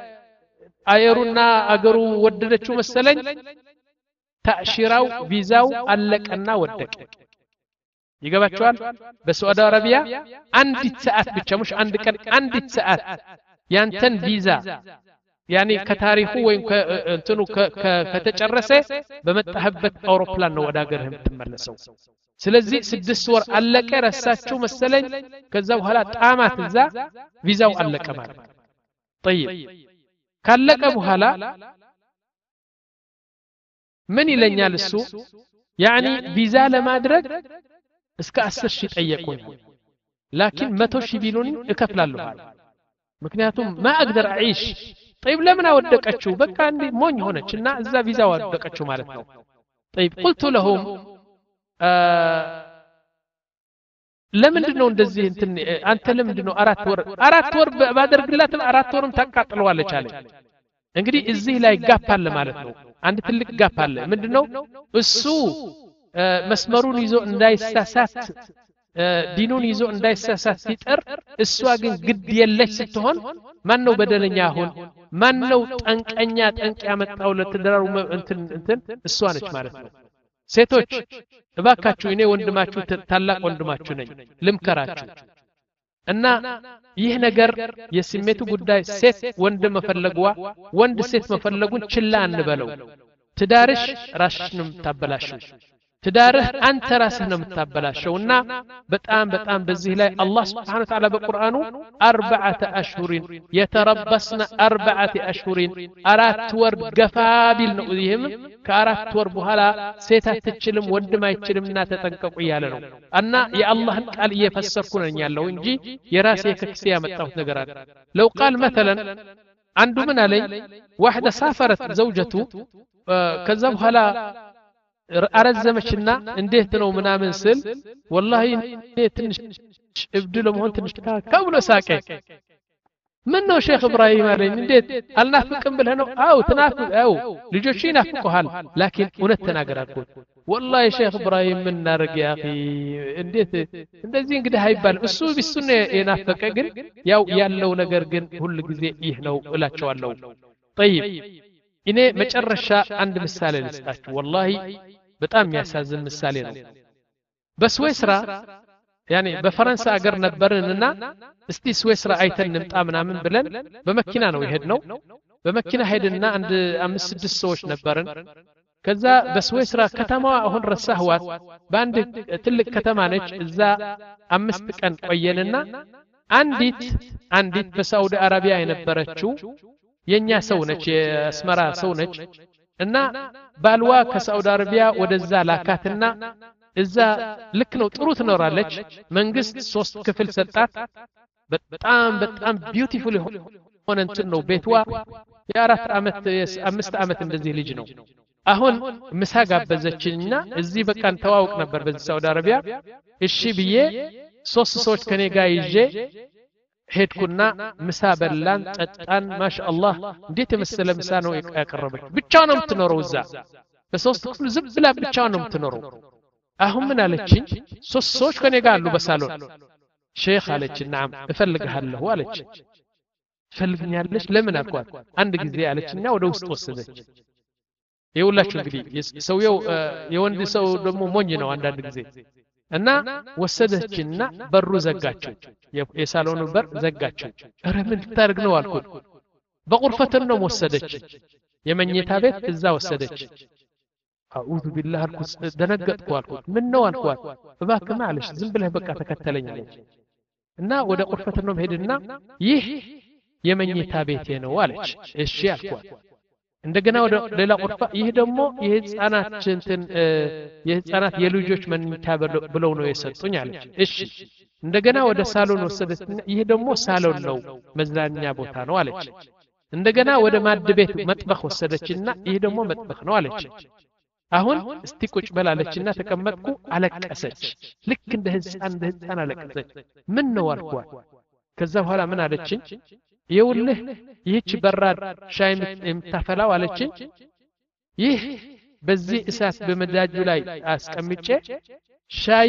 Speaker 1: أيرونا أجرو وددتشو مثلاً تأشيراو بيزاو ألك أنا ودك ይገባችኋል በሳዑዲ አረቢያ አንዲት ሰዓት ብቻ ሙሽ አንድ ቀን አንዲት ሰዓት ያንተን ቪዛ ያኒ ከታሪኹ ወይ እንትኑ ከተጨረሰ በመጣህበት አውሮፕላን ነው ወደ ሀገርህ የምትመለሰው ስለዚህ ስድስት ወር አለቀ ረሳችሁ መሰለኝ ከዛ በኋላ ጣማት እዛ ቪዛው አለቀ ማለት طيب ካለቀ በኋላ ምን ይለኛል እሱ ያኒ ቪዛ ለማድረግ እስከ አስር ሺህ ጠየቁኝ لكن መቶ ሺህ ቢሉን እከፍላለሁ ምክንያቱም ما اقدر اعيش طيب ለምን አወደቀችው በቃ እንዴ ሞኝ ሆነችና እዛ ቪዛው አወደቀችው ማለት ነው طيب قلت لهم ለምንድነው እንደዚህ እንትን አንተ ለምንድነው አራት ወር አራት ወር ባደርግላት አራት ወርም ታቃጥለዋለች አለ እንግዲህ እዚህ ላይ ጋፕ አለ ማለት ነው አንድ ትልቅ ጋፕ አለ ምንድነው እሱ መስመሩን ይዞ እንዳይሳሳት ዲኑን ይዞ እንዳይሳሳት ሲጥር እሷ ግን ግድ የለሽ ስትሆን ማን ነው በደለኛ አሁን ማን ነው ጠንቀኛ ጠንቅ ያመጣው ለትዳሩ እንትን እንትን እሷ ነች ማለት ነው ሴቶች እባካችሁ እኔ ወንድማችሁ ታላቅ ወንድማችሁ ነኝ ልምከራችሁ እና ይህ ነገር የስሜቱ ጉዳይ ሴት ወንድ መፈለግዋ ወንድ ሴት መፈለጉን ችላ አንበለው ትዳርሽ ራስሽ ነው የምታበላሽው ትዳርህ አንተ ራስህ ነው የምታበላሸውና በጣም በጣም በዚህ ላይ አላህ Subhanahu Wa Ta'ala በቁርአኑ አርባዓተ አሽሁሪን የተረበስና አርባዓተ አሽሁሪን አራት ወር ገፋቢል ነው ይህም ከአራት ወር በኋላ ሴት አትችልም ወንድም አይችልምና ተጠንቀቁ ያለ ነው እና የአላህን ቃል እየፈሰርኩ ነኝ ያለው እንጂ የራሴ ከክሴ ያመጣሁት ነገር አለ لو قال مثلا አንዱ ምን አለኝ واحده سافرت زوجته ከዛ በኋላ አረዘመችና እንዴት ነው ምናምን ስል والله ትንሽ እብድ ለመሆን ትንሽ ከብሎ ሳቀ ምን ነው ሼክ ኢብራሂም አለኝ እንዴት አልናፍቅም ብለህ ነው አው ተናፍቅ አው ልጆች ይናፍቁሃል ላኪን እውነት ተናገር አልኩት والله ሼክ ኢብራሂም ምን ናርግ ያ اخي እንዴት እንደዚህ እንግዲህ አይባል እሱ ቢሱነ የናፈቀ ግን ያው ያለው ነገር ግን ሁሉ ጊዜ ይህ ነው እላቸዋለሁ طيب እኔ መጨረሻ አንድ ምሳሌ ልስጣችሁ والله በጣም የሚያሳዝን ምሳሌ ነው በስዊስራ ያኔ በፈረንሳይ ሀገር ነበርንና እስቲ ስዊስራ አይተን እንምጣ ምናምን ብለን በመኪና ነው የሄድነው በመኪና ሄድና አንድ አምስት ስድስት ሰዎች ነበርን ከዛ በስዊስራ ከተማዋ አሁን ረሳህዋት በአንድ ትልቅ ከተማ ነች እዛ አምስት ቀን ቆየንና አንዲት አንዲት በሳውዲ አረቢያ የነበረችው የኛ ሰው ነች የአስመራ ሰው ነች እና ባልዋ ከሳውዲ አረቢያ ወደዛ ላካትና እዛ ልክ ነው ጥሩ ትኖራለች መንግስት ሶስት ክፍል ሰጣት በጣም በጣም ቢዩቲፉል ሆነ እንትን ነው ቤትዋ የአራት አመት አምስት አመት እንደዚህ ልጅ ነው አሁን ምሳ ጋበዘችኝና እዚህ በቃን ተዋውቅ ነበር በዚህ ሳውዲ አረቢያ እሺ ብዬ ሶስት ሰዎች ከኔ ጋር ይዤ ሄድኩና ምሳ በላን ጠጣን ማሻአላህ እንዴት የመሰለ ምሳ ነው ያቀረበች ብቻው ነው የምትኖረው እዛ በሶስት ክፍል ዝም ብላ ብቻው ነው የምትኖረው አሁን ምን አለችኝ ሶስት ሰዎች ከኔ ጋር አሉ በሳሎን ሼክ አለች ናም እፈልግሃለሁ አለች ፈልግኛለሽ ለምን አልኳት አንድ ጊዜ አለችና ወደ ውስጥ ወሰደች ይውላችሁ እንግዲህ ሰውየው የወንድ ሰው ደግሞ ሞኝ ነው አንዳንድ ጊዜ እና ወሰደችና በሩ ዘጋችው የሳሎኑ በር ዘጋችው አረ ምን ታርግ ነው አልኩት በቁርፈትን ነው ወሰደች የመኝታ ቤት እዛ ወሰደች አኡዙ ቢላህ አልኩት ደነገጥኩ አልኩት ምን ነው አልኳት እባክህ ማለሽ ዝም ብለህ በቃ ተከተለኝ አለች እና ወደ ቁርፈትን ነው ሄድና ይህ የመኝታ ቤቴ ነው አለች እሺ አልኳት እንደገና ወደ ሌላ ቁርፋ ይህ ደግሞ የህፃናት እንትን የህፃናት የልጆች መኝታ ብለው ነው የሰጡኝ አለች እሺ እንደገና ወደ ሳሎን ወሰደችና ይህ ደግሞ ሳሎን ነው መዝናኛ ቦታ ነው አለች እንደገና ወደ ማድ ቤት መጥበኽ ወሰደችና ይህ ደግሞ መጥበኽ ነው አለች አሁን እስቲ ቁጭ በላለችና ተቀመጥኩ አለቀሰች ልክ እንደ ህፃን እንደ ህፃን አለቀሰች ምን ነው አልኳት ከዛ በኋላ ምን አለችኝ ይውልህ ይህች በራድ ሻይ የምታፈላው አለችኝ ይህ በዚህ እሳት በመዳጁ ላይ አስቀምጬ ሻይ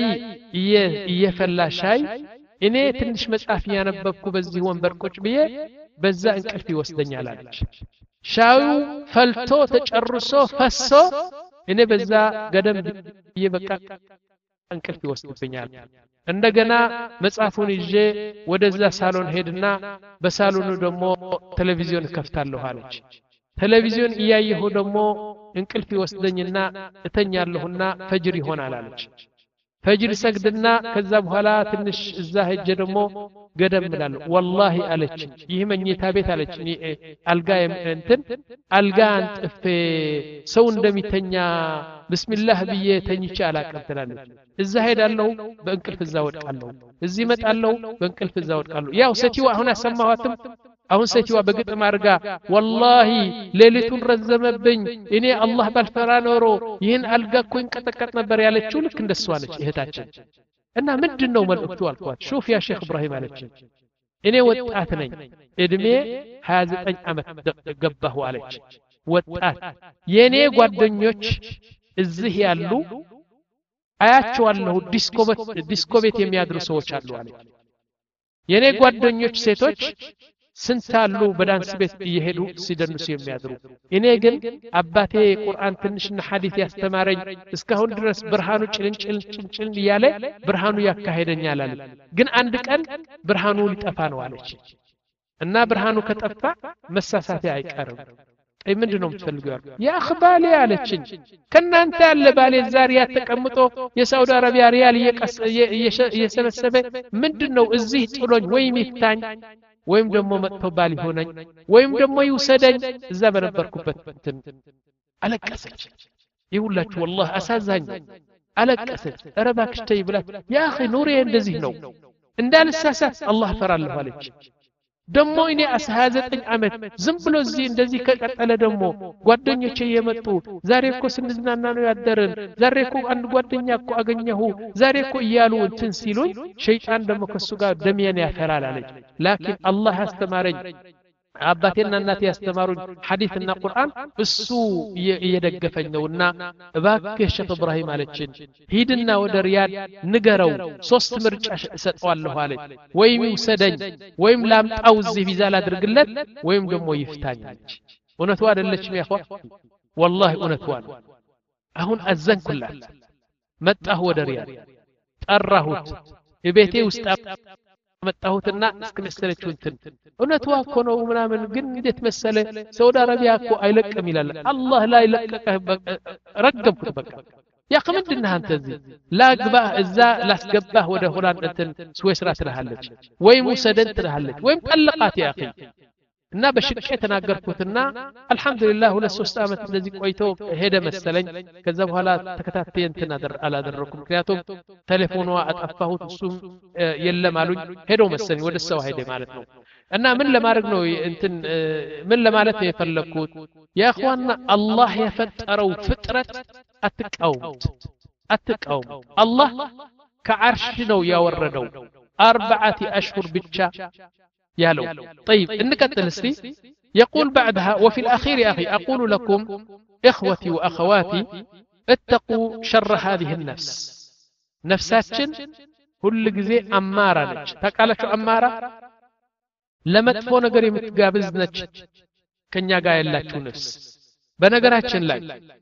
Speaker 1: እየፈላ ሻይ እኔ ትንሽ መጽሐፍ ያነበብኩ በዚህ ወንበር ቁጭ ብዬ በዛ እንቅልፍ ይወስደኛል አለች ሻዩ ፈልቶ ተጨርሶ ፈሶ እኔ በዛ ገደም ይበቃ እንቅልፍ ይወስድብኛል እንደገና መጽሐፉን ይዤ ወደዛ ሳሎን ሄድና በሳሎኑ ደግሞ ቴሌቪዥን ከፍታለሁ አለች ቴሌቪዥን እያየሁ ደግሞ እንቅልፍ ይወስደኝና እተኛለሁና ፈጅር ይሆናል አለች ፈጅር ሰግድና ከዛ በኋላ ትንሽ እዛ ሄጄ ደግሞ ገደም እላለሁ والله አለች ይህ መኝታ ቤት አለች አልጋ እንትን አልጋ አንጥፌ ሰው እንደሚተኛ ብስሚላህ ብዬ ተኝቼ አላቀም ትላለች እዛ ሄዳለሁ በእንቅልፍ እዛ ወድቃለሁ እዚህ መጣለሁ በእንቅልፍ እዛ ወድቃለሁ ያው ሰቲዋ አሁን አሰማዋትም አሁን ሰቲዋ በግጥም አርጋ والله ሌሊቱን ረዘመብኝ እኔ አላህ ባልፈራ ኖሮ ይህን አልጋ እኮ እንቀጠቀጥ ነበር ያለችው ልክ እንደሷ ነች እህታችን እና ምንድነው መልእክቱ አልኳት ሹፍ ያ ሼክ ኢብራሂም አለች እኔ ወጣት ነኝ እድሜ ሃያ ዘጠኝ ዓመት ገባሁ አለች ወጣት የኔ ጓደኞች እዚህ ያሉ አያቸዋለሁ ዲስኮበት ዲስኮቤት የሚያድሩ ሰዎች አሉ አለች የኔ ጓደኞች ሴቶች ስንታሉ በዳንስ ቤት እየሄዱ ሲደንሱ የሚያድሩ እኔ ግን አባቴ ቁርአን ትንሽና ሐዲስ ያስተማረኝ እስካሁን ድረስ ብርሃኑ ጭልንጭል ጭልንጭል እያለ ብርሃኑ ያካሄደኛል አለ ግን አንድ ቀን ብርሃኑ ሊጠፋ ነው አለች እና ብርሃኑ ከጠፋ መሳሳቴ አይቀርም አይ ምንድነው የምትፈልገው ያ አخبالي አለችኝ ከናንተ ያለ ባሌ ዛሪያ ተቀምጦ የሳውዲ አረቢያ ሪያል እየሰበሰበ ምንድነው እዚህ ጥሎኝ ወይም ይፍታኝ ወይም ደግሞ መጥቶ ባል ይሆነኝ ወይም ደግሞ ይውሰደኝ እዛ በነበርኩበት እንትን አለቀሰች ይሁላችሁ والله አሳዛኝ አለቀሰች ረባክሽ ተይ ብላት ያ اخي ኑሬ እንደዚህ ነው እንዳልሳሳት አላህ ፈራለሁ አለች ደሞ እኔ ሃያ ዘጠኝ ዓመት ዝም ብሎ እዚህ እንደዚህ ከቀጠለ ደሞ ጓደኞቼ የመጡ ዛሬ እኮ ስንዝናና ነው ያደረን ዛሬ እኮ አንድ ጓደኛ እኮ አገኘሁ ዛሬ እኮ ይያሉ እንትን ሲሉኝ ሸይጣን ደሞ ከሱ ጋር ደሚያን ያፈራል አለች ላኪን አላህ ያስተማረኝ አባቴና እናቴ ያስተማሩኝ ሐዲስና ቁርአን እሱ እየደገፈኝ ነውና እባክህ ሼክ ኢብራሂም አለችን ሂድና ወደ ሪያድ ንገረው ሶስት ምርጫ ሰጠዋለሁ አለች ወይም ይውሰደኝ ወይም ላምጣው እዚህ ቪዛ ላድርግለት ወይም ደግሞ ይፍታኝ አለች እውነቱ አይደለችም ያኳ والله እውነቱ ነው አሁን አዘንኩላት መጣሁ ወደ ሪያድ ጠራሁት እቤቴ ውስጥ መጣሁትና እስከመሰለችው እንትን እውነቱ እኮ ነው ምናምን ግን እንዴት መሰለ ሳውዲ አረቢያ እኮ አይለቅም ይላል አላህ ላይ ለቀቀህ ረገምኩት በቃ ያ ከምንድነህ አንተ እዚህ ላግባህ እዛ ላስገባህ ወደ ሆላንድ እንትን ስዊስራ ትልሃለች ወይም ሙሰደን ትልሃለች ወይም ጠለቃት ያ اخي እና በሽቀ ተናገርኩትና አልহামዱሊላህ ሁለት ሶስት አመት እንደዚህ ቆይቶ ሄደ መሰለኝ ከዛ በኋላ ተከታተየ እንትን አላደረኩም ምክንያቱም ቴሌፎኗ አጠፋሁት እሱም የለም አሉኝ ሄዶ መሰለኝ ወደ ሰው ሄደ ማለት ነው እና ምን ለማድረግ ነው እንትን ምን ለማለት ነው የፈለኩት ያ اخوانا አላህ የፈጠረው ፍጥረት አትቃወሙት አትቃወሙ አላህ ከዓርሽ ነው ያወረደው አርባዓት አሽሁር ብቻ يالو طيب نكتل استي يقول بعدها وفي الأخير يا أخي أقول لكم إخوتي وأخواتي اتقوا شر هذه النفس نفساتشن كل جزء أمارة لك تقال شو أمارة لما تفون قري متقابز نتش كن يقايل لك شو نفس بنقراتشن لك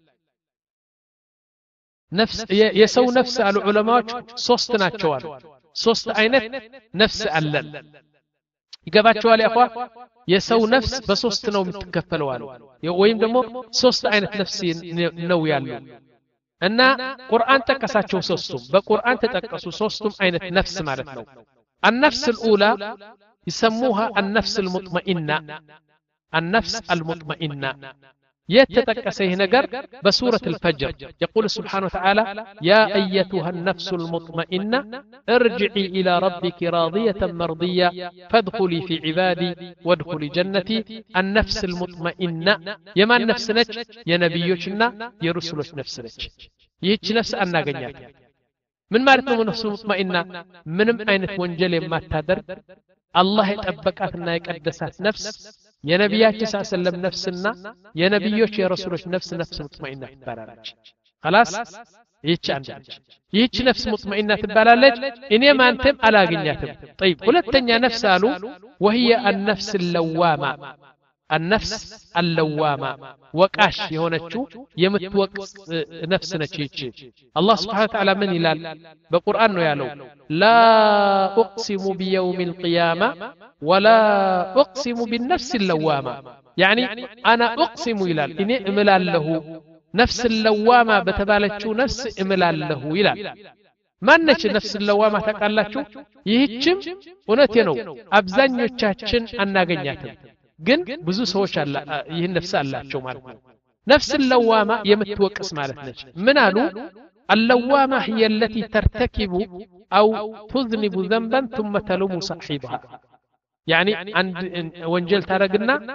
Speaker 1: نفس يسو نفس على العلماء صوستنا تشوال صوست عينت نفس ألل ይገባቸዋል ያኳ የሰው ነፍስ በሶስት ነው የምትከፈለው አሉ ወይም ደግሞ ሶስት አይነት ነፍስ ነው ያለው እና ቁርአን ተቀሳቸው ሶስቱም በቁርአን ተጠቀሱ ሶስቱም አይነት ነፍስ ማለት ነው النفس الاولى يسموها النفس المطمئنه النفس المطمئنه يتتكسه نجر بسورة الفجر يقول سبحانه وتعالى يا أيتها النفس المطمئنة ارجعي إلى ربك راضية مرضية فادخلي في عبادي وادخلي جنتي النفس المطمئنة يما النفس نج يا نبيوشنا يا رسولش نفس نج يهيش نفس أنا قنيات من مارتنا من نفس مطمئنة من أين تونجل ما تهدر الله يتأبكاتنا يقدسات نفس يا نبياتي صلى الله عليه وسلم نفسنا يا نبيوش يا رسولش نفس نفس مطمئنة تبالالج خلاص يهيش عندك يهيش نفس مطمئنة تبالالج إني ما أنتم على قنياتم طيب قلتني نفس قالوا وهي النفس اللوامة النفس اللوامة وكاش يهونتشو يمتوقع نفسنا تشيتشي الله سبحانه وتعالى من يلال بقرآن يالو لا أقسم بيوم القيامة ولا أقسم بالنفس اللوامة يعني أنا أقسم يلال إني إملال له نفس اللوامة بتبالتشو نفس إملال له يلال ما نش نفس اللوامة تقالتشو يهيتشم ونتينو أبزان يتشاتشن أنا قنياتم ግን ብዙ ሰዎች አላ ይሄን ነፍስ አላቸው ማለት ነው ነፍስ اللوامة የምትወቅስ ማለት ነች ምን አሉ اللوامة هي التي ترتكب أو تذنب ذنبا ثم تلوم صاحبها يعني عند وانجل ترقنا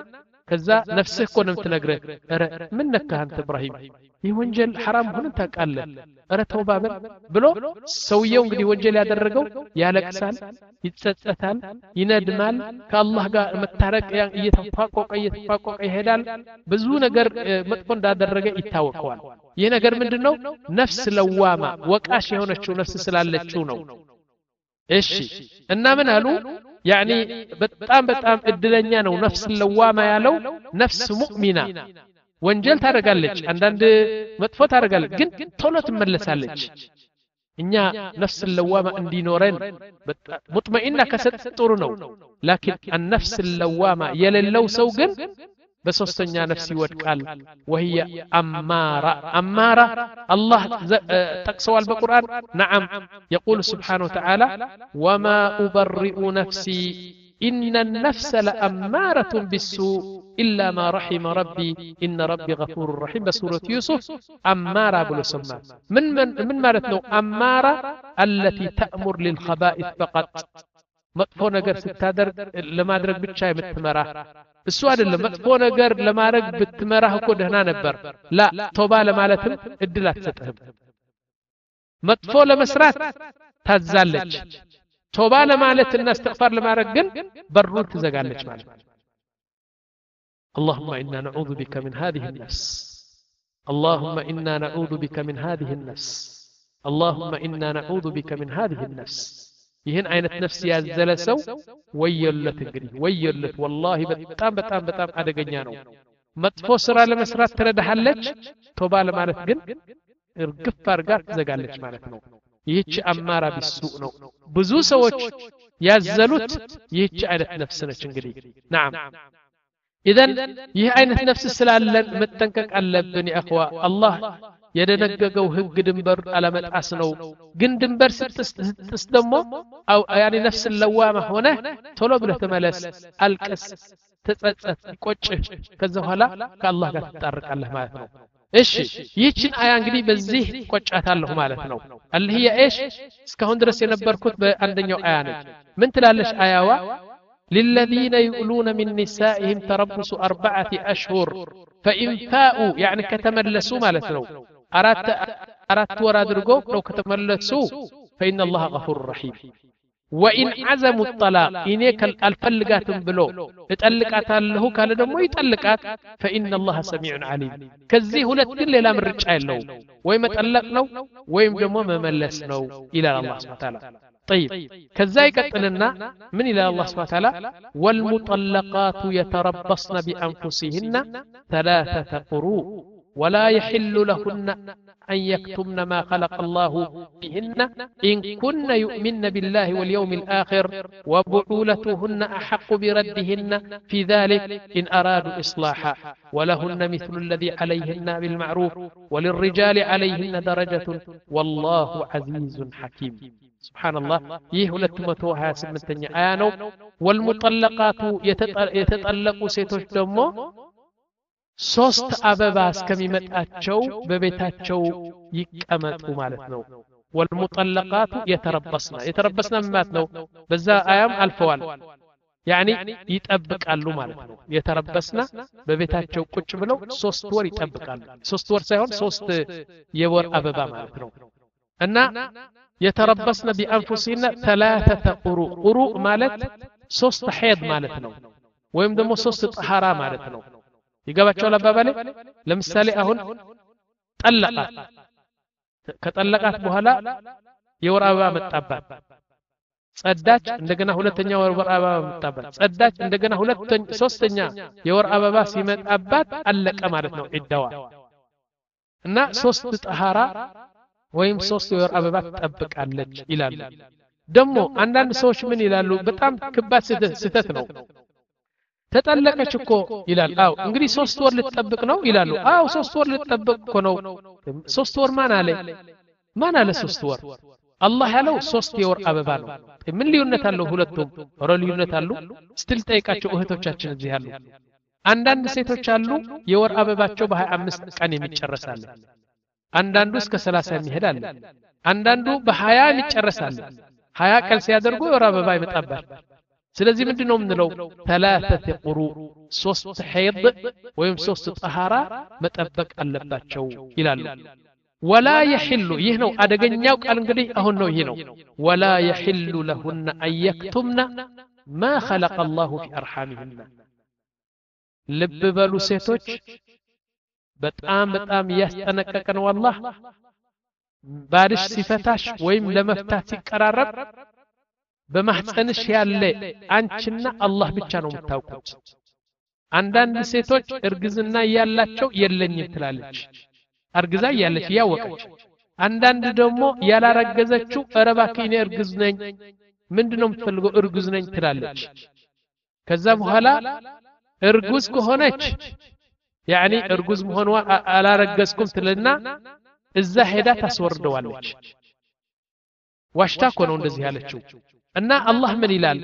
Speaker 1: ከዛ ነፍስህ እኮ ነው የምትነግርህ ኧረ ምን ነካህ አንተ ኢብራሂም ይህ ወንጀል ሐራም ሆነ ታውቃለህ ኧረ ተውባ በል ብሎ ሰውየው እንግዲህ ወንጀል ያደረገው ያለቅሳል ይጸጸታል ይነድማል ከአላህ ጋር መታረቅ እየተፋቆቀ እየተፋቆቀ ይሄዳል ብዙ ነገር መጥፎ እንዳደረገ ይታወቀዋል ይህ ነገር ምንድነው ነፍስ ለዋማ ወቃሽ የሆነችው ነፍስ ስላለችው ነው እሺ እና ምን አሉ ያኒ በጣም በጣም እድለኛ ነው ነፍስ ለዋማ ያለው ነፍስ ሙእሚና ወንጀል ታደርጋለች አንዳንድ መጥፎ ታደርጋለች ግን ቶሎ ትመለሳለች እኛ ነፍስ ለዋማ እንዲኖረን ሙጥመኢና ከሰጥ ጥሩ ነው ላኪን النفس اللوامه የሌለው ሰው ግን በሶስተኛ ነፍስ ይወድቃል وهي اماره اماره الله تقسوا بالقران نعم يقول سبحانه وتعالى وما ابرئ نفسي ان النفس لاماره بالسوء الا ما رحم ربي ان ربي غفور رحيم بسوره يوسف اماره بالسماء من من من معناته اماره التي تأمر للخبائث فقط መጥፎ ነገር ስታደርግ ለማድረግ ብቻ የምትመራ እሱ አይደለም መጥፎ ነገር ለማድረግ ብትመራህ እኮ ደህና ነበር ላ ተውባ ለማለትም እድል አትሰጥህም መጥፎ ለመስራት ታዛለች ተውባ ለማለትና استغفار ለማድረግ ግን በሩን ትዘጋለች ማለት اللهم إنا نعوذ بك من هذه النفس اللهم إنا نعوذ بك من هذه النفس اللهم إنا نعوذ بك من هذه النفس ይህን አይነት ነፍስ ያዘለ ሰው ወየለት እንግዲህ ወየለት والله በጣም በጣም በጣም አደገኛ ነው መጥፎ ስራ ለመስራት ትረዳሃለች ተውባ ለማለት ግን እርግፍ አርጋ ትዘጋለች ማለት ነው ይህች አማራ ቢሱእ ነው ብዙ ሰዎች ያዘሉት ይህች አይነት ነፍስ ነች እንግዲህ نعم اذا ይህ አይነት ነፍስ ስላለን መጠንቀቅ አለብን يا اخوا الله የደነገገው ህግ ድንበር አለመጣስ ነው ግን ድንበር ስትስ ደሞ አው ያኒ ነፍስ ለዋማ ሆነ ቶሎ ብለህ ተመለስ አልቀስ ተጸጸት ቆጭ ከዛ በኋላ ከአላህ ጋር ተጣርቃለህ ማለት ነው እሺ ይህችን አያ እንግዲህ በዚህ ቆጫታለሁ ማለት ነው አልህያ ايش እስካሁን ድረስ የነበርኩት በአንደኛው አያ ነች ምን ትላለሽ አያዋ للذين يؤلون من نسائهم تربص أربعة أشهر فإن فاءوا يعني كتملسوا ማለት ነው አራት አራት ወር አድርገው ነው ከተመለሱ فإن الله غفور رحيم وإن عزموا الطلاق إنك الفلقاتم بلو እጠልቃታለሁ ካለ ደግሞ ይጠልቃት فإن الله سميع عليم ከዚህ ሁለት ግን ሌላ ምርጫ የለው ወይ መጠለቅ ነው ወይም ደግሞ መመለስ ነው ኢላ አላህ Subhanahu Wa Ta'ala طيب كذا يقتلنا من الى الله سبحانه وتعالى والمطلقات يتربصن بانفسهن ثلاثه قروء ولا يحل لهن أن يكتمن ما خلق الله بهن إن كن يؤمن بالله واليوم الآخر وبعولتهن أحق بردهن في ذلك إن أرادوا إصلاحا ولهن مثل الذي عليهن بالمعروف وللرجال عليهن درجة والله عزيز حكيم سبحان الله يهولت متوها سمتني آيانو والمطلقات يتطلقوا سيتوش دمو ሶስት አበባ እስከሚመጣቸው በቤታቸው ይቀመጡ ማለት ነው والمطلقات يتربصن يتربصن ማለት ነው በዛ አያም አልፈዋል يعني ይጠብቃሉ ማለት ነው يتربصن በቤታቸው ቁጭ ብለው ሶስት ወር ይጠብቃሉ ሶስት ወር ሳይሆን ሶስት የወር አበባ ማለት ነው እና يتربصن بانفسهن ثلاثه قروء قروء ማለት ሶስት ሐይድ ማለት ነው ወይም ደግሞ ሶስት ጠሃራ ማለት ነው ይገባቸዋል አባባሌ ለምሳሌ አሁን ጠለቃት ከጠለቃት በኋላ የወር አበባ መጣባት ጸዳች እንደገና ሁለተኛ ወር አበባ መጣባት ጸዳች እንደገና ሁለተኛ ሶስተኛ የወር አበባ ሲመጣባት አለቀ ማለት ነው ዒዳዋ እና ሶስት ጠሃራ ወይም ሶስት የወር አበባ ተጠብቃለች ይላሉ ደግሞ አንዳንድ ሰዎች ምን ይላሉ በጣም ከባድ ስህተት ነው ተጠለቀች እኮ ይላል አው እንግዲህ ሶስት ወር ልትጠብቅ ነው ይላሉ አው ሶስት ወር ልትጠብቅ እኮ ነው ሶስት ወር ማን አለ ማን አለ ሶስት ወር አላህ ያለው ሶስት የወር አበባ ነው ምን ልዩነት አለው ሁለቱም ኧረ ልዩነት አለው ስትል ጠይቃቸው እህቶቻችን እዚህ ያሉ አንዳንድ ሴቶች አሉ የወር አበባቸው በ25 ቀን የሚጨርሳል አንዳንዱ እስከ ሰላሳ የሚሄዳል አንዳንዱ በ20 የሚጨርሳል ሀያ ቀን ሲያደርጉ የወር አበባ ይመጣባል ስለዚህ ምንድነው ምንለው ثلاثه قروء ሶስት ሐይድ ወይም ሶስት ጠሃራ መጠበቅ አለባቸው ይላሉ ولا يحل ይህ ነው አደገኛው ቃል እንግዲህ አሁን ነው ይህ ነው ولا يحل لهن ان يكتمن ما خلق الله في ارحامهن ልብ በሉ ሴቶች በጣም በጣም ያስጠነቀቀን والله ባልሽ ሲፈታሽ ወይም ለመፍታት ሲቀራረብ በማህፀንሽ ያለ አንቺና አላህ ብቻ ነው የምታውቁት አንዳንድ ሴቶች እርግዝና ያላቸው የለኝም ትላለች አርግዛ ያለች ያወቀች አንዳንድ ደግሞ ያላረገዘችው አረባኪኔ እርግዝ ነኝ ምንድነው የምትፈልገው እርግዝ ነኝ ትላለች ከዛ በኋላ እርጉዝ ከሆነች ያኒ እርጉዝ መሆኗ አላረገዝኩም ትልና እዛ ሄዳ ታስወርደዋለች ዋሽታ ኮነው እንደዚህ ያለችው እና አላህ ምን ይላል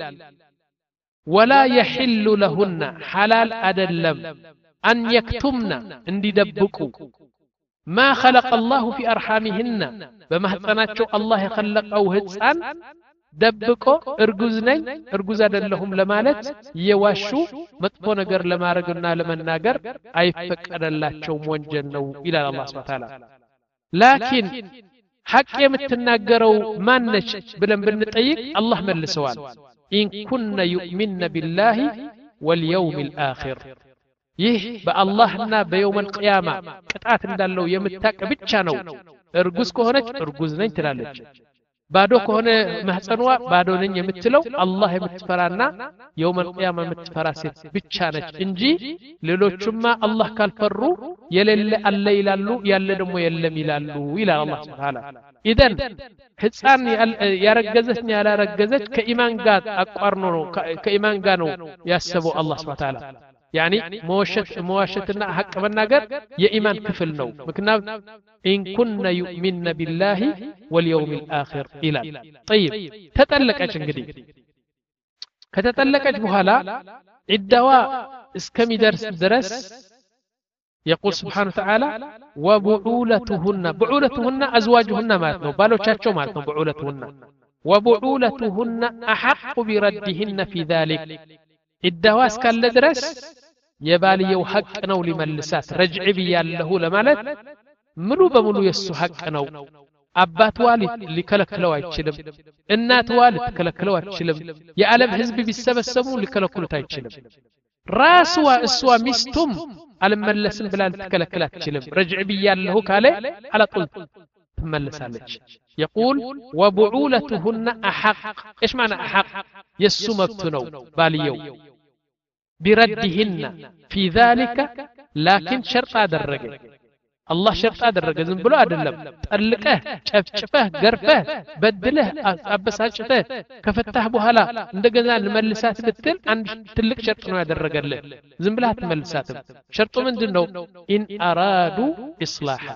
Speaker 1: ولا يحل لهن حلال أدلم أن يكتمن اندي دبكو ما خلق الله في أرحامهن بمهتناتشو الله يخلق أو هتسان دبكو ارجوزني ارجوز أدلهم لمالت يواشو مطفو نجر لما رجلنا لمن ناجر أي فكر الله شو موجنو إلى الله سبحانه وتعالى لكن حق يمتناجروا ما نش بلن بنطيق الله من السؤال إن كنا يؤمن بالله واليوم الآخر يه باللهنا بيوم القيامة قطعت እንዳለው የምታቅ ብቻ ነው እርጉዝ ከሆነች እርጉዝ ነኝ ትላለች ባዶ ከሆነ ማህፀንዋ ባዶ ነኝ የምትለው አላህ የምትፈራና يوم القيامة የምትፈራ ሴት ብቻ ነች እንጂ ሌሎችማ አላህ ካልፈሩ የሌለ አለ ይላሉ ያለ ደግሞ የለም ይላሉ ይላል አላህ Subhanahu إذن ህፃን ያረገዘች ያላረገዘች ከኢማን ጋር አቋርኖ ነው ከኢማን ጋር ነው ያሰበው አላህ Subhanahu Ta'ala يعني مواشت مواشتنا حق መናገር የኢማን ክፍል ነው ምክንያት إن كنا يؤمن بالله واليوم الآخر إلى طيب ተጠለቀች እንግዲህ ከተጠለቀች በኋላ ዒዳዋ እስከሚደርስ ድረስ يقول سبحانه وتعالى وبعولتهن بعولتهن أزواجهن ماتنو بالوچاچو ماتنو بعولتهن وبعولتهن أحق بردهن في ذلك الدواس كان لدرس يباليو حق نو لملسات رجع بياله لمالت منو بمنو يسو حق نو አባት ዋሊድ ሊከለክለው አይችልም እናት ዋሊድ ሊከለክለው አይችልም የዓለም ህዝብ ቢሰበሰቡ ሊከለክሉት አይችልም ራስዋ እሷ ሚስቱም አልመለስም ብላ ልትከለክል አትችልም ረጅዕ ብያለሁ ካለ على طول ትመለሳለች يقول وبعولتهن احق ايش معنى احق يسو مبت ነው ባልየው بردهن في ذلك لكن شرط አደረገ الله شرط አደረገ ዝም ብሎ አይደለም ጠልቀህ ጨፍጭፈህ ገርፈህ በድለህ አበሳጭተህ ከፈታህ በኋላ እንደገና ለመልሳት ብትል አንድ ትልቅ ሸርጥ ነው ያደረገልህ ዝም ብለህ አትመልሳትም ሸርጡ ምንድነው ኢን አራዱ ኢስላህ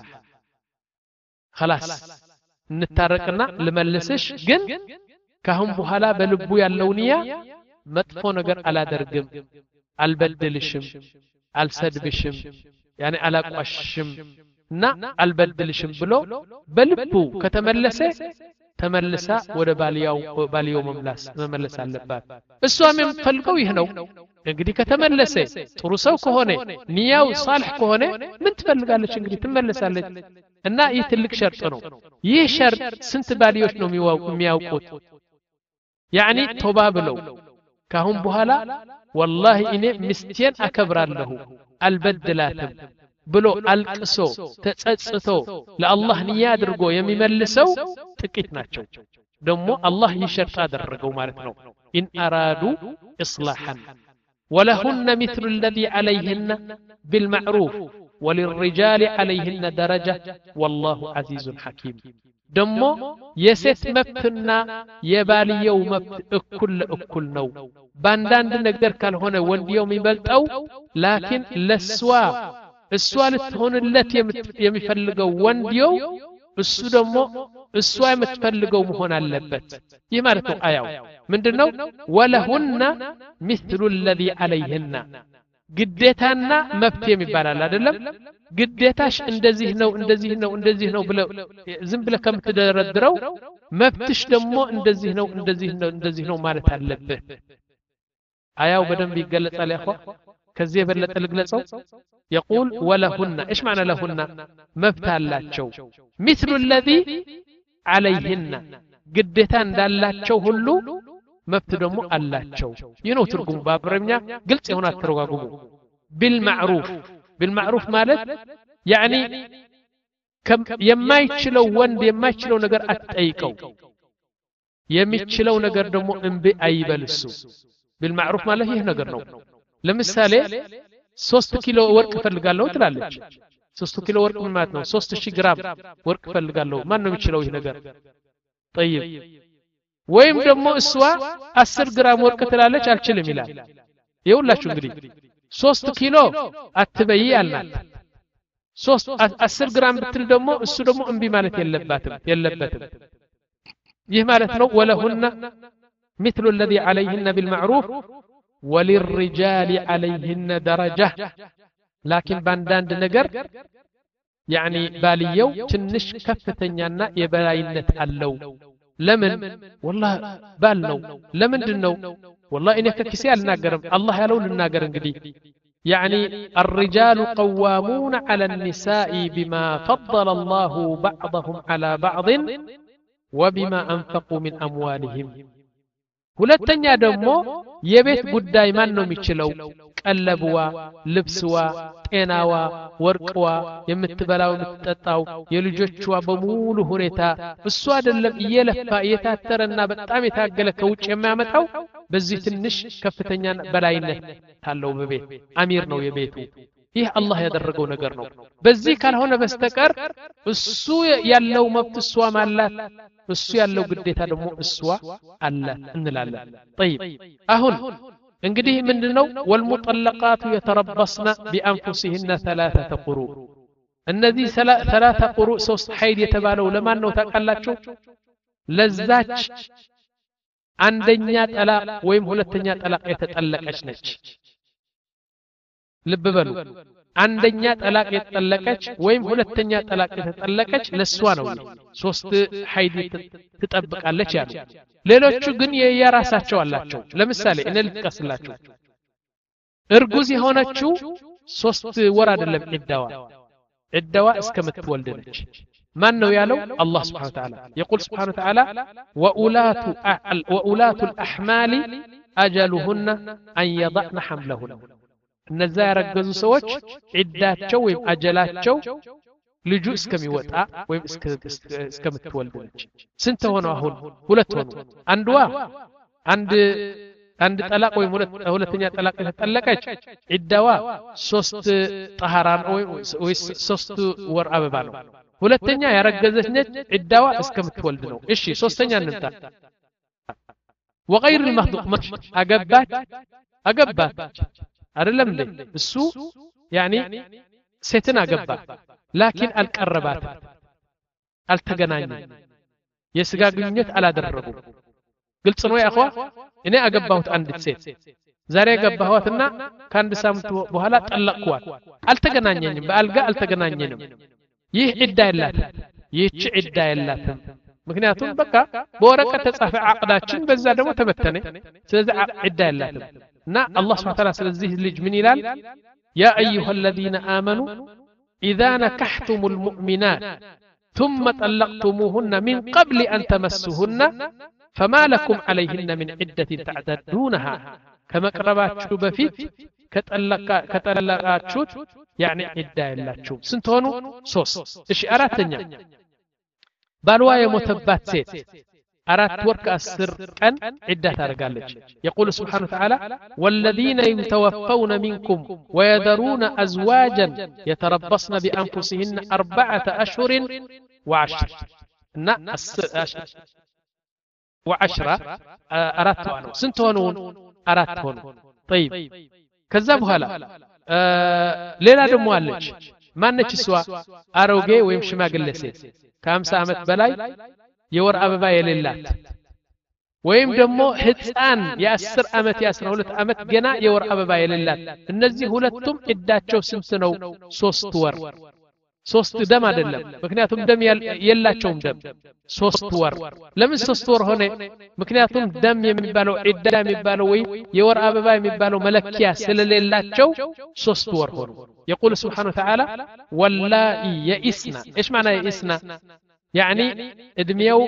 Speaker 1: خلاص እንታረቅና ለመልስሽ ግን ካሁን በኋላ በልቡ ያለው ንያ መጥፎ ነገር አላደርግም አልበድልሽም አልሰድብሽም يعني على قشم نا البدلشم بلو بلبو كتملسه تملسا ወደ ባልያው ባልያው መምላስ መመለስ አለባት እሷም የምትፈልገው ይሄ ነው እንግዲህ ከተመለሰ ጥሩ ሰው ከሆነ ንያው صالح ከሆነ ምን ትፈልጋለች እንግዲህ ትመለሳለች እና ይህ ትልቅ ሸርጥ ነው ይህ ሸርጥ ስንት ባልዮች ነው የሚያውቁት يعني توبا ብለው ካሁን በኋላ والله እኔ ሚስቴን አከብራለሁ አልበድላትም ብሎ አልቅሶ ተጸጽቶ ለአላህ ንያ አድርጎ የሚመልሰው ጥቂት ናቸው ደግሞ አላህ ይሸርጥ አደረገው ማለት ነው ኢን አራዱ ኢስላሐን ولهن مثل الذي عليهن بالمعروف وللرجال عليهن درجة والله عزيز حكيم ደሞ የሴት መብትና የባልየው መብት እኩል እኩል ነው ባንዳንድ ነገር ካልሆነ ወንድየው የሚበልጠው ላኪን ለሷ እሷ ልትሆንለት የሚፈልገው ወንድየው እሱ ደግሞ እሷ የምትፈልገው መሆን አለበት ይህ ማለት ነው አያው ምንድነው ወለሁና مثل الذي عليهن ግዴታና መብት የሚባላል አይደለም ግዴታሽ እንደዚህ ነው እንደዚህ ነው እንደዚህ ነው ብለ ዝም ብለ ከምትደረድረው መብትሽ ደግሞ እንደዚህ ነው እንደዚህ ነው እንደዚህ ነው ማለት አለበት አያው በደንብ ይገለጻል ያخوا ከዚህ የበለጠ ልግለጸው يقول ولهن ايش معنى لهن መብት አላቸው مثل الذي عليهن ግዴታ እንዳላቸው ሁሉ መብት ደግሞ አላቸው ይነው ትርጉሙ በአብረኛ ግልጽ የሆነ አተረጓጉሙ بالمعروف بالمعروف ማለት يعني የማይችለው ወንድ የማይችለው ነገር አትጠይቀው የሚችለው ነገር ደግሞ እንቢ አይበልሱ بالمعروف ማለት ይሄ ነገር ነው ለምሳሌ ሶስት ኪሎ ወርቅ ፈልጋለሁ ትላለች ሶስት ኪሎ ወርቅ ምን ማለት ነው ሶስት ሺህ ግራም ወርቅ ፈልጋለሁ ማን ነው የሚችለው ይሄ ነገር طيب ወይም ደግሞ እሷ አስር ግራም ወርቅ ትላለች አልችልም ይላል ይውላችሁ እንግዲህ ሶስት ኪሎ አትበይ ያልናት ሶስት አስር ግራም ብትል ደግሞ እሱ ደግሞ እንቢ ማለት የለባትም የለበትም ይህ ማለት ነው ወለሁና مثل الذي عليهن بالمعروف وللرجال عليهن درجة لكن بانداند ነገር يعني باليو ትንሽ ከፍተኛና የበላይነት አለው ለምን والله ባል ነው ለምንድነው والله እኔ ከኪሴ አልናገርም አላህ ያለው ልናገር እንግዲህ يعني الرجال قوامون على النساء بما فضل الله بعضهم على بعض وبما أنفقوا من أموالهم ሁለተኛ ደግሞ የቤት ጉዳይ ማን ነው የሚችለው ቀለብዋ ልብስዋ ጤናዋ ወርቅዋ የምትበላው የምትጠጣው የልጆችዋ በሙሉ ሁኔታ እሱ አይደለም እየለፋ እየታተረና በጣም የታገለ ከውጭ የሚያመጣው በዚህ ትንሽ ከፍተኛ በላይነት ታለው በቤት አሚር ነው የቤቱ ይህ አላህ ያደረገው ነገር ነው በዚህ ካልሆነ በስተቀር እሱ ያለው መብት እሷ ማለት እሱ ያለው ግዴታ ደግሞ እሷ አለ እንላለን طيب አሁን እንግዲህ ምንድነው والمطلقات يتربصن بانفسهن ثلاثه قروء እነዚህ ثلاثه قروء ሶስት ሐይድ የተባለው ለማን ነው ታውቃላችሁ ለዛች አንደኛ ጠላቅ ወይም ሁለተኛ ጠላቅ የተጠለቀች ነች ልብ በሉ አንደኛ ጠላቅ የተጠለቀች ወይም ሁለተኛ ጠላቅ የተጠለቀች ለሷ ነው ሶስት ሐይድ ትጠብቃለች ያሉ ሌሎቹ ግን የራሳቸው አላቸው ለምሳሌ እኔ ልጥቀስላችሁ እርጉዝ የሆነችው ሶስት ወር አይደለም ዒዳዋ ዒዳዋ እስከምትወልድ ነች ማን ነው ያለው አላህ Subhanahu Wa Ta'ala يقول سبحانه وتعالى وأولات وأولات الأحمال أجلهن أن يضعن حملهن እነዛ ያረገዙ ሰዎች ዒዳቸው ወይም አጀላቸው ልጁ እስከሚወጣ ወይም እስከምትወልድ ነች ስንት ሆነ አሁን ሁለት ሆኑ አንዷ አንድ አንድ ጠላቅ ወይም ሁለተኛ ጠላቅ የተጠለቀች ዒዳዋ ሶስት ጠሃራ ወይ ሶስት ወር አበባ ነው ሁለተኛ ያረገዘች ነች ዒዳዋ እስከምትወልድ ነው እሺ ሶስተኛ እንምጣ وغير المخطوب አገባች አገባች አይደለም እንዴ እሱ يعني ሴትን አገባ ላኪን አልቀረባት አልተገናኙ የስጋ ግንኙነት አላደረጉ ግልጽ ነው ያخوا እኔ አገባሁት አንዲት ሴት ዛሬ አገባኋትና ከአንድ ሳምንት በኋላ ጠለቅኳት አልተገናኘንም በአልጋ አልተገናኘንም ይህ ዒዳ የላትም ይህች ዒዳ የላትም ምክንያቱም በቃ በወረቀት ተጻፈ አቅዳችን በዛ ደግሞ ተበተነ ስለዚህ ዒዳ የላትም نا الله سبحانه وتعالى ስለዚህ ልጅ ምን ይላል يا ايها الذين امنوا اذا نكحتم المؤمنات ثم طلقتموهن من قبل ان تمسوهن فما لكم عليهن من عدة تعتدونها كما قرباتችሁ በፊት ከጠለቃ ከጠለቃችሁት يعني عدة ያላችሁ ስንት ሆኑ ሶስት እሺ አራተኛ ባልዋ የሞተባት ሴት አራት ወር ከአስር ቀን ዒዳ ታደርጋለች يقول سبحانه وتعالى والذين يتوفون منكم ويذرون أزواجا يتربصن بأنفسهن أربعة أشهر وعشر وعشرة أرات وانو سنتونون أرات هونو طيب كذاب هلا ليلة دموالج ما نتشسوا أروجي ويمشي ما قلسي كام سامت بلاي የወር አበባ የሌላት ወይም ደግሞ ህፃን የ10 አመት የ12 አመት ገና የወር አበባ የሌላት እነዚህ ሁለቱም ዒዳቸው ስንት ነው ሶስት ወር ሶስት ደም አይደለም ምክንያቱም ደም የላቸውም ደም ሶስት ወር ለምን ሶስት ወር ሆነ ምክንያቱም ደም የሚባለው ዒዳ የሚባለው ወይ የወር አበባ የሚባለው መለኪያ ስለሌላቸው ሶስት ወር ሆኑ يقول سبحانه وتعالى واللائي يئسنا ايش معنى يئسنا يعني ادميو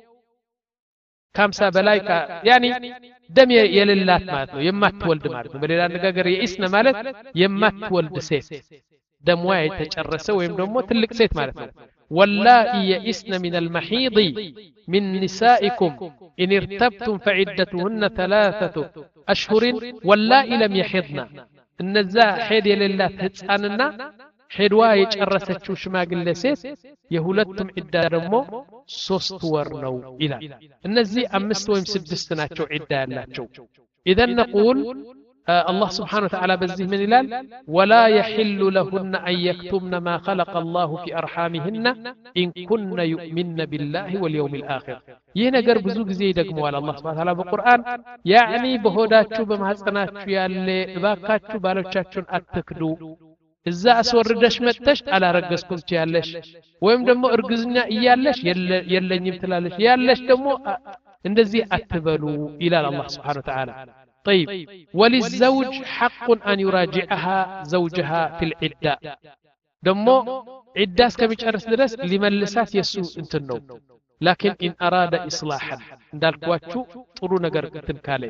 Speaker 1: كامسا بلايك يعني دم يللات معناته يماتولد معناته بليل انغاغر يئسنا ማለት የማትወልድ ሴት ደሟ የተጨረሰ ወይም ደግሞ ትልቅ ሴት ማለት ነው واللائي يئسن من المحيض من نسائكم إن ارتبتم فعدتهن ثلاثة أشهر واللائي لم يحضن እነዛ ሄድ የሌላት ህፃንና ሄድዋ የጨረሰችው ሽማግሌ ሴት የሁለቱም ዒዳ ደግሞ ሶስት ወር ነው ይላል እነዚህ አምስት ወይም ስድስት ናቸው ዒዳ ያላቸው اذا نقول آه الله سبحانه وتعالى بزيه من الهلال ولا يحل لهن أن يكتمن ما خلق الله في أرحامهن إن كن يؤمن بالله واليوم الآخر ينقر بزوج زيد قموال الله سبحانه وتعالى بالقرآن يعني بهداتشو بمحسناتشو يالي باكاتشو بالوشاتشو أتكدو إذا أسور ردش متش على رقصكم تيالش ويم دمو ارقزنا إيالش يلا نبتلالش يالش دمو اندزي أتبلو إلى الله سبحانه وتعالى طيب وللزوج حق أن يراجعها زوجها في العدة دمو عدة كميجرس درس لملسات يسوء انتنو لكن إن أراد إصلاحا دالك واتشو طرو نقر تنكالي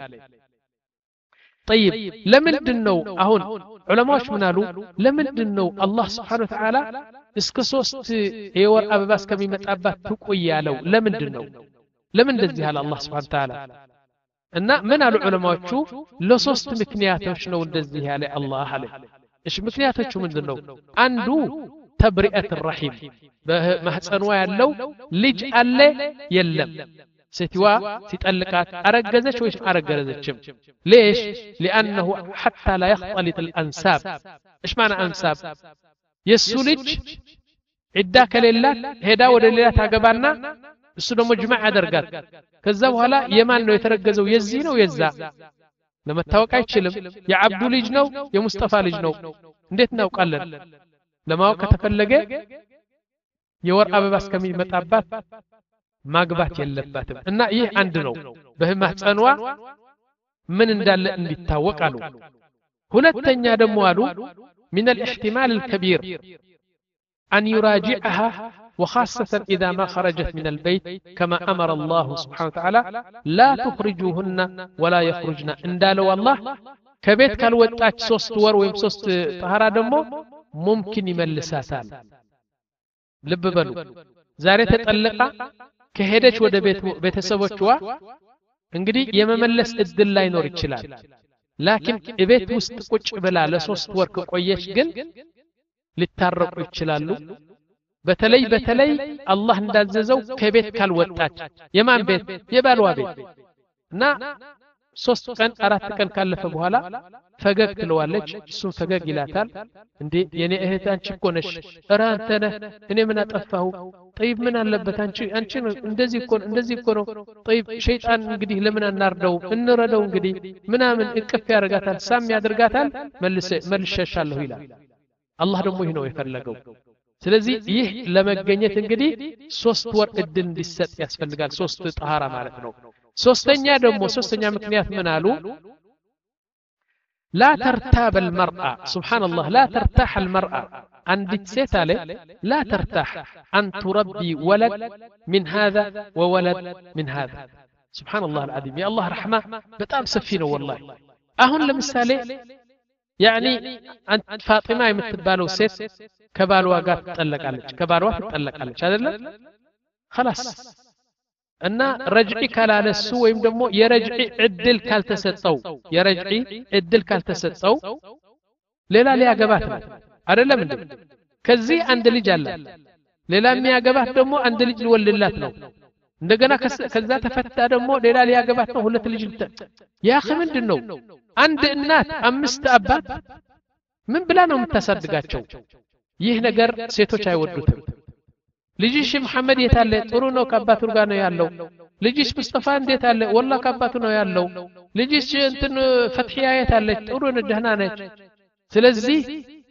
Speaker 1: طيب لمن دنو أهون علماء منالو لمن دنو الله سبحانه وتعالى اسكسوست يور أبباس كمي متأبات تقويا لو لمن دنو لمن دزيها الله سبحانه وتعالى እና ምን አሉ ዑለማዎቹ ለሶስት ምክንያቶች ነው እንደዚህ ያለ አላህ አለ እሺ ምክንያቶቹ ምንድነው አንዱ ተብሪአት الرحيم በማህፀኗ ያለው ልጅ አለ የለም ሴትዋ ሲጠልቃት አረገዘች ወይስ አረገዘችም ليش لانه حتى لا يختلط الانساب ايش معنى انساب የሱ ልጅ ዒዳ ከሌላት ሄዳ ወደ ሌላ ታገባና እሱ ደግሞ ጅማዕ ያደርጋል ከዛ በኋላ የማን ነው የተረገዘው የዚህ ነው የዛ ለመታወቅ አይችልም የአብዱ ልጅ ነው የሙስጠፋ ልጅ ነው እንዴት እናውቃለን ለማወቅ ከተፈለገ የወር አበባ እስከሚመጣባት ማግባት የለባትም እና ይህ አንድ ነው በማህፀኗ ምን እንዳለ እንዲታወቅ አሉ ሁለተኛ ደግሞ አሉ من الاحتمال الكبير أن يراجعها وخاصة إذا ما خرجت من البيت كما أمر الله سبحانه وتعالى لا تخرجوهن ولا يخرجن إن دالوا الله كبيت كالوتاج سوست ور ويم سوست طهارة دمو ممكن يملساتان لب بلو زاري تتطلقا كهدج ወደ ቤት ቤተሰቦቿ እንግዲህ የመመለስ እድል ላይ ኖር ይችላል ላኪን ቤት ውስጥ ቁጭ ብላ ለሶስት ወር ከቆየች ግን ሊታረቁ ይችላሉ በተለይ በተለይ አላህ እንዳዘዘው ከቤት ካልወጣች የማን ቤት የባልዋ ቤት እና ሶስት ቀን አራት ቀን ካለፈ በኋላ ፈገግ ትለዋለች እሱ ፈገግ ይላታል እንዴ የኔ እህት አንቺ እኮ ነሽ ኧረ አንተ ነህ እኔ ምን አጠፋሁ طيب ምን አለበት አንቺ አንቺ እንደዚህ እኮ እንደዚህ እኮ ነው طيب ሸይጣን እንግዲህ ለምን አናርደው እንረደው እንግዲህ ምናምን እቅፍ ያደርጋታል ሳም ያደርጋታል መልሰ መልሸሻለሁ ይላል አላህ ደግሞ ይህ ነው የፈለገው ስለዚህ ይህ ለመገኘት እንግዲህ ሶስት ወር እድል እንዲሰጥ ያስፈልጋል ሶስት ጣሃራ ማለት ነው ሶስተኛ ደግሞ ሶስተኛ ምክንያት ምን አሉ لا ترتاب المرأة سبحان الله لا ترتاح المرأة عندك ست عليه لا ترتاح أن تربي ولد من هذا وولد من هذا سبحان الله العظيم يا الله رحمة بتام سفينة والله أهون لمثالي يعني أنت فاطمة يمتبالو ست كبالوا قات تطلق عليك كبالوا تطلق عليك هذا لا خلاص أن رجعي كالالسو ويم دمو يرجعي عدل كالتسطو يرجعي عدل كالتسطو ሌላ ሊያገባት አይደለም እንዴ ከዚህ አንድ ልጅ አለ ሌላ የሚያገባት ደግሞ አንድ ልጅ ሊወልድላት ነው እንደገና ከዛ ተፈታ ደግሞ ሌላ ሊያገባት ነው ሁለት ልጅ ያ ምንድነው አንድ እናት አምስት አባት ምን ብላ ነው የምታሳድጋቸው ይህ ነገር ሴቶች አይወዱትም ልጅሽ መሐመድ የታለ ጥሩ ነው ከአባቱ ጋር ነው ያለው ልጅሽ ሙስጠፋ እንዴት አለ ወላሂ ከአባቱ ነው ያለው ልጅሽ እንትን ፈትሂያ የታለ ጥሩ ነው ደህና ነች ስለዚህ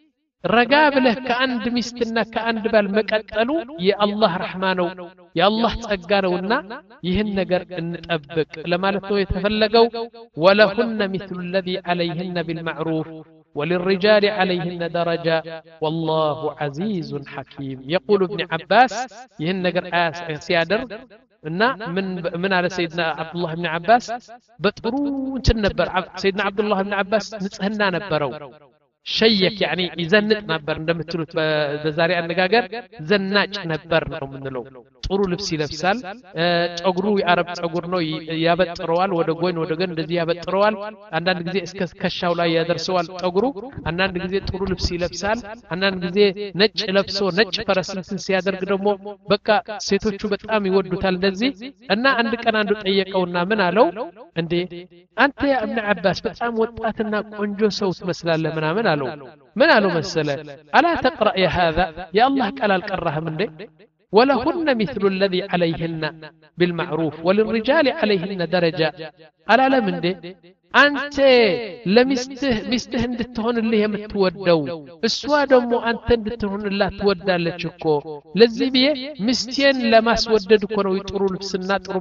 Speaker 1: رجا بله كأند مستنا كأند بالمقتلو يا الله رحمانو يا الله ጸጋነውና ይህን ነገር እንጠብቅ ለማለት ነው የተፈለገው ولهن مثل الذي عليهن بالمعروف وللرجال عليهن درجة والله عزيز حكيم يقول ابن عباس يهن نجر سيادر إن من من على سيدنا عبد الله بن عباس بترون تنبر سيدنا عبد الله بن عباس نصهنا نبرو شيك يعني يزنط نبر እንደምትሉት በዛሬ አነጋገር ዘናጭ ነበር ነው ምንለው ጥሩ ልብስ ይለብሳል ጸጉሩ የአረብ ጸጉር ነው ያበጥረዋል ወደ ጎን ወደ ጎን እንደዚህ ያበጥረዋል አንዳንድ ጊዜ እስከ ከሻው ላይ ያደርሰዋል ጸጉሩ አንዳንድ ጊዜ ጥሩ ልብስ ይለብሳል አንዳንድ ጊዜ ነጭ ለብሶ ነጭ ፈረስን ሲያደርግ ደግሞ በቃ ሴቶቹ በጣም ይወዱታል እንደዚህ እና አንድ ቀን አንዱ ጠየቀውና ምን አለው እንዴ አንተ ያ ኢብኑ አባስ በጣም ወጣትና ቆንጆ ሰው ትመስላለህ ምናምን አለው ምን አለው መሰለ አላ ተقرأ يا هذا يا الله قال القراهم እንዴ ولهن مثل الذي عليهن بالمعروف وللرجال عليهن درجة ألا لا من دي أنت لمسته مسته እንድትሆን ليه የምትወደው እሷ ደግሞ አንተ እንድትሆን لا ትወዳለች እኮ ለዚህ ብዬ ሚስቴን ለማስወደድ እኮ ነው ጥሩ ልብስና ጥሩ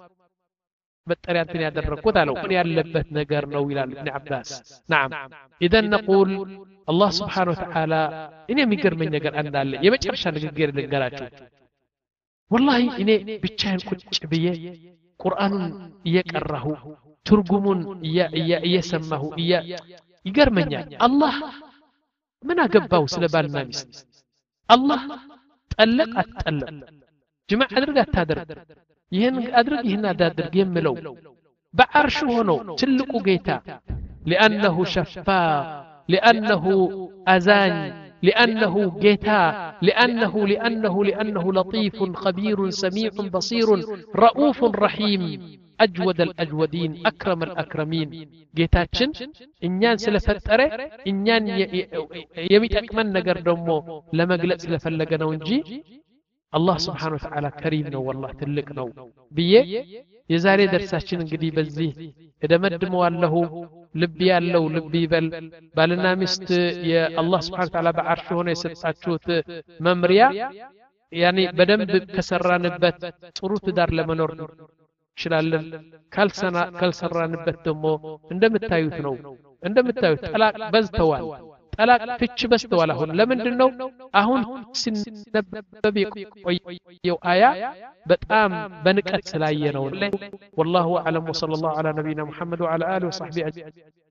Speaker 1: በጠሪያትን ያደረኩት አለው ምን ያለበት ነገር ነው ይላል ኢብኑ አባስ نعم اذا نقول الله سبحانه وتعالى እኔ የሚገርመኝ ነገር አንዳለ የመጨረሻ ንግግር ልንገራችሁ والله እኔ ብቻዬን ቁጭ ብዬ ቁርአኑን እየቀራሁ ትርጉሙን እየሰማሁ ይገርመኛል አላህ ምን አገባው ስለ ባልና ሚስት አላህ ጠለቅ አትጠለቅ ጅማዕ አድርግ አታድርግ ይህን አድርግ ይህን አታድርግ የምለው በአርሽ ሆኖ ትልቁ ጌታ لأنه شفاء لأنه أذان لأنه جيتا لأنه لأنه لأنه لطيف خبير سميع بصير رؤوف رحيم أجود الأجودين أكرم الأكرمين جيتاتشن إنيان سلفتره إنيان يميت أكمن نجر دمو لما قلت سلفلقنا ونجي الله سبحانه وتعالى كريم نو والله تلك نو بيه يزاري درساتشن انقدي بزيه إذا مدموا له ልብ ያለው ልብ ይበል ባልና ሚስት የአላህ Subhanahu Wa Ta'ala በአርሽ ሆኖ የሰጣችሁት መምሪያ ያኒ በደንብ ከሰራንበት ጥሩ ትዳር ለመኖር ይችላል ካልሰና ካልሰራንበት ደግሞ እንደምታዩት ነው እንደምታዩት ጠላቅ በዝተዋል ጠላቅ ፍች በዝተዋል አሁን ለምንድነው አሁን ሲነበብ የቆየው አያ በጣም በንቀት ስላየ ነው والله اعلم وصلى الله على نبينا محمد وعلى اله وصحبه